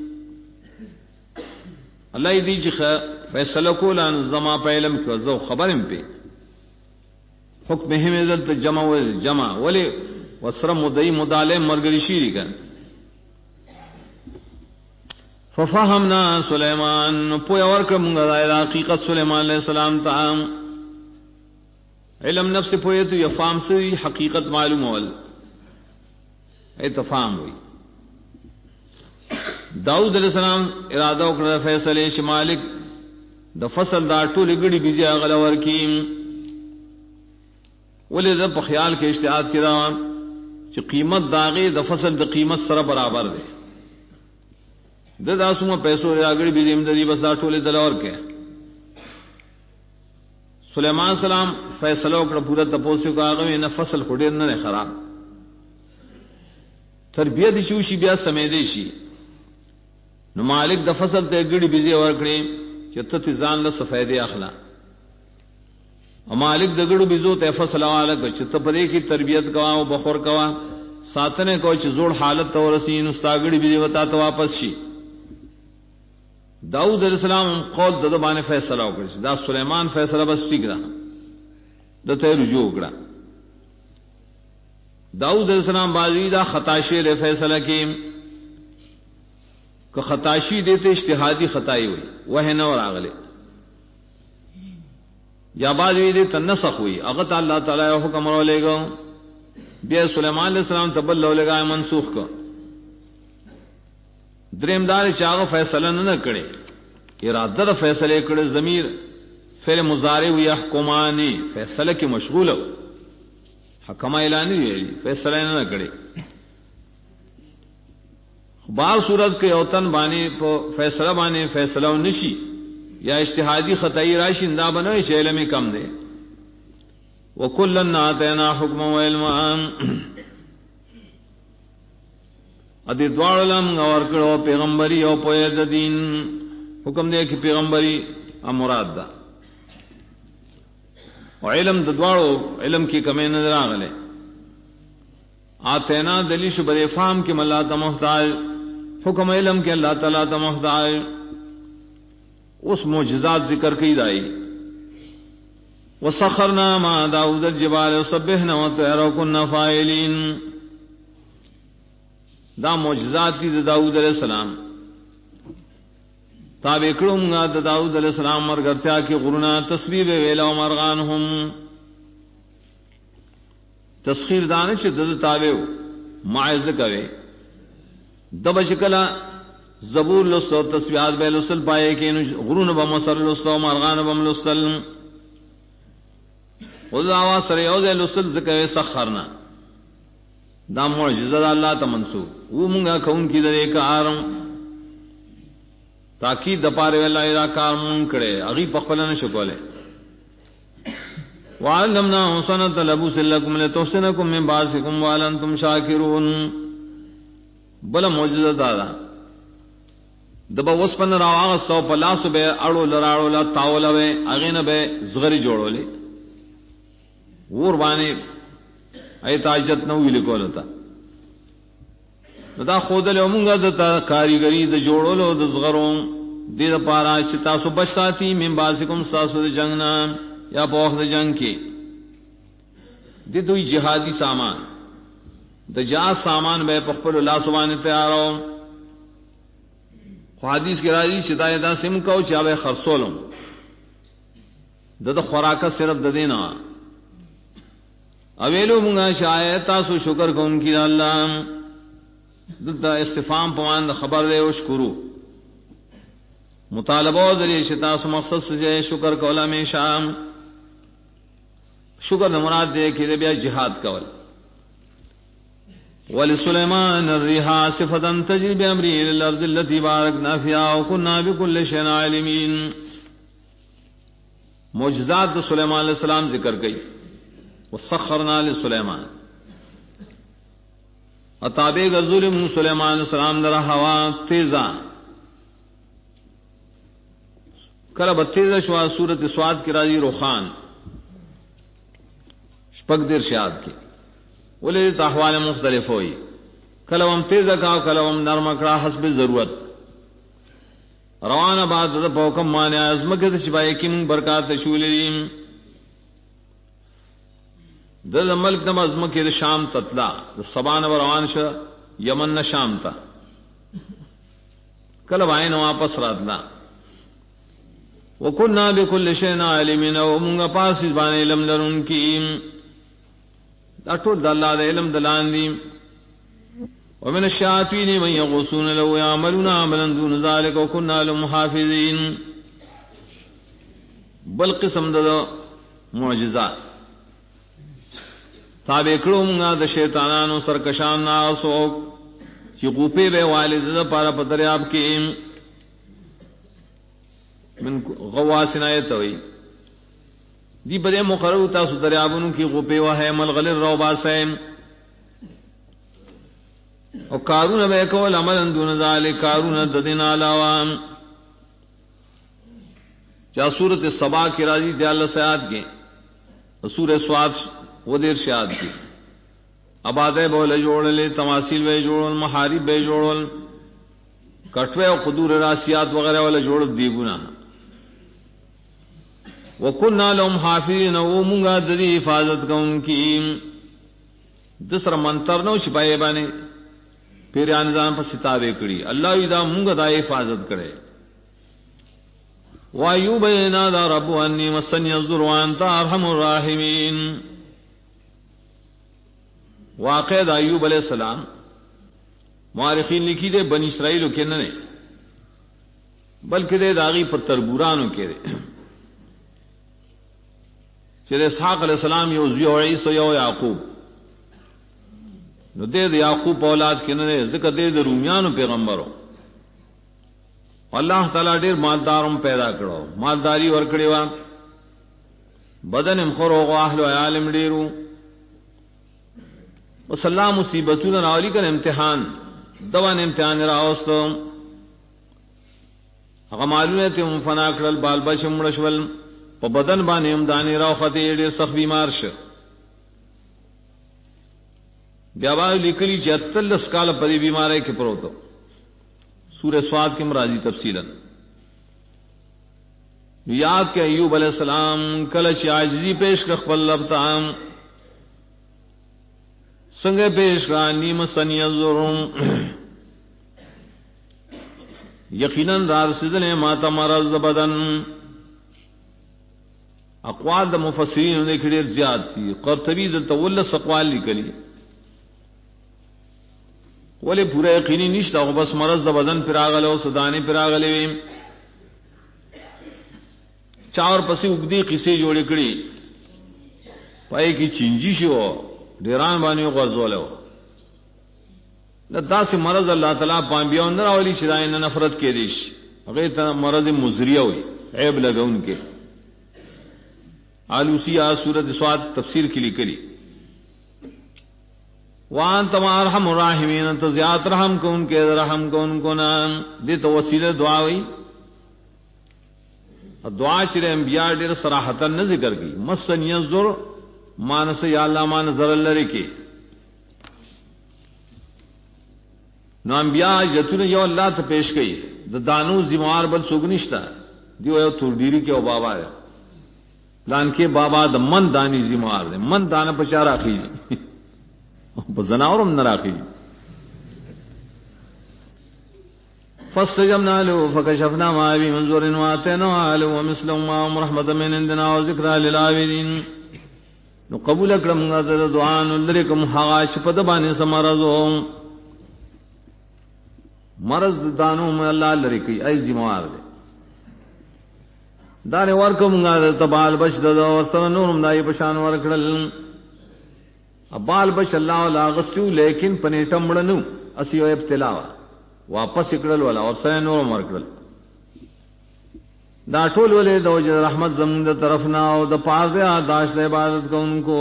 الله دې چې فیصلہ کولان زما په علم کې زو خبرم په حکم هم عزت جمع ول جمع ولی وسر مدعی مدالم مرګری شيری کن ففهمنا سليمان پویا ورکړه مونږه د حقیقت سليمان عليه السلام ته علم نفس پویا تو یفام سے حقیقت معلوم ول اتفاهم ہوئی. داؤد علیہ السلام ارادہ وکړه فیصله شمالک د فصل دا ټول ګړي بيزي غلور کیم ولې د په خیال کې اجتهاد کړه چې قیمت داغه د فصل د قیمت سره برابر دی د داسمه پیسو راګړي بيزي امدادي بس دا ټول دلور کې. سليمان السلام فیصله وکړه پورا تپوسو کاغه نه فصل خډیر نه خراب تربیت شوشي بیا سمې دی شي نو مالک د فصل ته ګړي بيزي ورکړي چت ځان له سفیدې اخلا او مالک دګړو بيزو ته فصل والا چت پرې کی تربیت کوا او بخور کوا ساتنه کو چې زوړ حالت تو رسین استاګړي بيزي وتا ته واپس شي. داؤد علیہ السلام قول د باندې فیصله وکړ دا سليمان فیصله بس ٹھیک ده دته رجوع وکړه. داؤد علیہ السلام باندې دا خطاشی له فیصله کې کہ خطاشی دیتے اجتہادی خطائی ہوئی وہ نہ راغلے یا بعد دے تنسخ ہوئی اغت اللہ تعالی حکم رو لے گا بیا سلیمان علیہ السلام تبل لو لگا منسوخ کو دریم دار چاغ فیصلہ نہ کرے ارادہ فیصلے کرے ضمیر فعل مضارع ہوئی حکمانی فیصلہ کی مشغول ہو حکم اعلانی فیصلہ نہ کرے. بعض صورت کے اوتن بانے فیصلہ بانے فیصلہ نشی یا اجتہادی خطائی راشی دا بنوی چھ علم کم دے وکلن آتینا حکم و علما ادی دوار علم اور کرو پیغمبری او پوید دین حکم دے کہ پیغمبری امراد دا و علم دوارو علم کی کمی نظر آگلے آتینا دلیش بر فام کی ملات محتاج حکم علم کے اللہ تعالیٰ تا محتاج اس معجزات ذکر کی دائی وسخرنا ما داؤد الجبال وسبحنا وطير وكنا فاعلين دا معجزات دی داؤد علیہ السلام تابع کړم غا داؤد علیہ السلام مرګرتیا کی غرنا تسبیح ویلا و مرغانهم تسخیر دانه چې د تابع معاذ کوي دب شکلا زبور لستو تسبیحات به لسل پائے کہ غرون بمسل لستو مرغان بم لسل وذاوا سر یوز لسل ذکر سخرنا دا معجزہ اللہ ته منسوب وہ مونږه کون کی دے کارم تاکید د پاره ویلا را کار مون کړي اغي پخپل نه شکوله. وعلمنا سنة لبوس لكم لتحسنكم من باسكم وانتم شاکرون. بلا معجزہ دادا دبا وسپن راو سو پلاسو به اړو لراړو لا تاولوي اغینه به زغری جوړولې ور باندې ایت اجت نو ویل کولتا دا خود له مونږه د کاریګری د جوړولو د زغرو دیر پارا چتا سو بچ ساتھی من باسکم ساسو دے جنگنا یا پوخ دے جنگ کے دی دوی جہادی سامان دا جہاد سامان بے پخپل اللہ سبحانہ تیارو حدیث کی راضی چدائے دا سم کو چاوے خرسولم دا خوراکت صرف دا دینا اویلو منگا شاید تاسو شکر کو ان کی اللہ دا استفام پوان دا خبر دے اشکرو مطالبہ دلی شتاسو مقصد سے شکر کولا میں شام شکر مراد دے کہ بیا جہاد کول ولسلیمان الريح صفتا تجري بأمره إلى الأرض التي باركنا فيها وكنا بكل شيء عالمين معجزات سلیمان علیہ السلام ذکر گئی وسخرنا لسلیمان اتابع ظلم سلیمان علیہ السلام در ہوا تیزا کرب تیزا شوا سورت سواد کی راضی روخان شپک دیر شاد کی ولی تحوال مختلف ہوئی کلوم تیز کا کلوم نرم کرا حسب ضرورت روانہ بعد پوکم مانے عظمت کے شپائے کی من برکات شولیم دل ملک نم عظمت کے شام تطلا سبان و روان ش یمن نہ شام تا کلب آئے نہ واپس راتلا وکننا بكل شيء عالمين ومنگا پاس زبان علم لرن کی اٹول اللہ دے علم دلان دی ومن الشیاطین من یغوصون له یعملون عملا دون ذلك وكنا لهم حافظین بل قسم دا معجزات تابع کرو منگا دا شیطانانو سرکشان ناسوک چی غوپے بے والد دا پارا پتریاب کی من غواسن آیت ہوئی دی بدے مقرر تاسو دریابونو کی غپے وہے ملغل الروبا سیم او کارون بے کول عمل دون ذالک کارون ددن علاوام چا سورت سبا کی راضی دیال سیاد کے سورہ سواد و دیر شاد کی عبادے بولے جوڑ لے تماثیل بے جوڑل محارب بے جوڑل کٹوے و قدور راسیات وغیرہ والے جوڑ دیگونا وَكُنَّا لَهُمْ حَافِظِينَ وَمُنْغَا دَدِي حفاظت کا ان کی دسر منتر نو شپائے بانے پھر آنزان پر ستابے کری اللہ اذا منگا دا حفاظت کرے وَأَيُّوبَ إِذْ نَادَى رَبُّهُ أَنِّي مَسَّنِيَ الضُّرُّ وَأَنْتَ أَرْحَمُ الرَّاحِمِينَ واقع دا ایوب علیہ السلام مورخین لکھی دے بنی اسرائیل کے ننے بلکہ دے داغی پر تربورانو کے دے چیر اسحاق علیہ السلام یو زیو عیسی یو یعقوب نو دے یعقوب اولاد کے ننے ذکر دے رومیانو پیغمبرو اللہ تعالیٰ دیر مالدارم پیدا کرو مالداری ورکڑی وا بدن امخورو اہل و عالم دیرو وسلام مصیبتون راولی کن امتحان دوان امتحان راوستو اگا معلومیت فنا کرل بال بچ مڑشول پا بدن بانے امدانی راو خطی دیر سخت بیمار شا بیابار لکلی چی اتلس کال پدی بیمارے کے پروتو سورہ سواد کے مرازی تفصیلا یاد کہ ایوب علیہ السلام کلچ عاجزی پیش کر خپل لبتام سنگے پیش کر نیم سنی الظلم یقیناً دار سدنے ماتا مرض بدن اقوال دا مفسرین نے کھڑیر زیاد تھی قرطبی دا تولس اقوال لکلی ولی پورا یقینی نشتا ہو بس مرض دا بدن پر آگلے و سدانے پر آگلے ویم چاور پسی اگدی قصے جوڑے کڑی پائے کی چنجی شو ڈیران بانیو غرزولے ہو دا سے مرض اللہ تعالیٰ پانبیا اندر اولی شدائن نفرت کے دیش غیر مرض مزریہ ہوئی عیب لگا ان کے آلوسی سورت سواد تفسیر کے لیے کری وان تم ارحم الراحمین تو زیاد رحم کو ان کے رحم کو ان کو نام دے تو وسیلہ دعا ہوئی دعا چرے انبیاء دیر صراحتا نہ ذکر کی مسن یذر مانس یا اللہ مان ذر اللہ کے نو انبیاء جتون یو اللہ ته پیش کړي د دانو ذمہار بل څوک نشتا دیو یو تور ډیری کې او بابا ہے پلان کې بابا د من دانی ذمہار دے من دانه پچا راخی په زناورم نه راخی فاستجبنا له فكشفنا ما به من ضر واتيناه له ومثله معهم رحمة من عندنا وذكرى للعابدين نو قبول کړم غزه دعا نو لریکم هغه شپد باندې سمرزو مرض دانو میں اللہ لری کی ای ذمہار دے دار ورکم غزه تبال بشد اور سر نورم دای پشان ورکړل ابال بش اللہ ولا غسو لیکن پنیټم مړنو اسیو ابتلا واپس کړل ولا اور سره نور مرکړل دا ټول ولې د وجه رحمت زمون د طرفنا او د پاره داش د عبادت کوونکو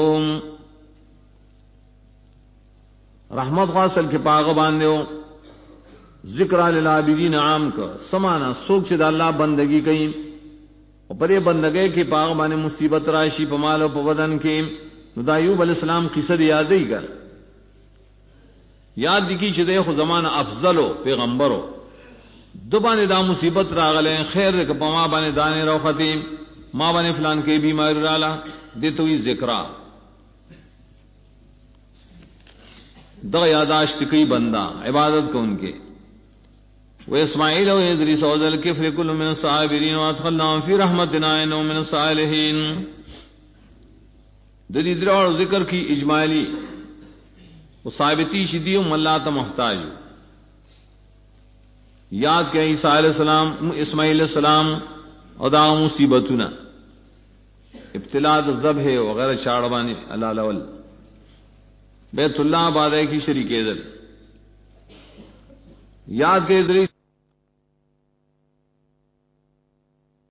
رحمت واصل کې پاغه باندې ذکر للعابدین عام کا سمانا سوک چې د الله بندگی کوي او پرې بندګۍ کې پاغه باندې مصیبت راشي په مال او په بدن کې نو د ایوب علی السلام قصه یادې کړ یاد دکی چې دغه زمانہ افضلو پیغمبرو دوبانه دا مصیبت راغله خیر دې په ما باندې دانه روختي ما باندې فلان کې بیماری رااله دته وی ذکر دا یاداشت کوي بندہ عبادت کو ان کے وہ اسماعیل و ادریس و ذل کفر کل من الصابرین وادخلناهم فی رحمتنا انهم من الصالحین دلی درو ذکر کی اجمالی وہ ثابتی شدیو ملا تا محتاج یاد کہ عیسیٰ علیہ السلام اسماعیل علیہ السلام اور دا مصیبتنا ابتلاء ذبح وغیرہ چاڑبانی اللہ لول بیت اللہ آباد کی شریک ادھر یاد کہ ادریس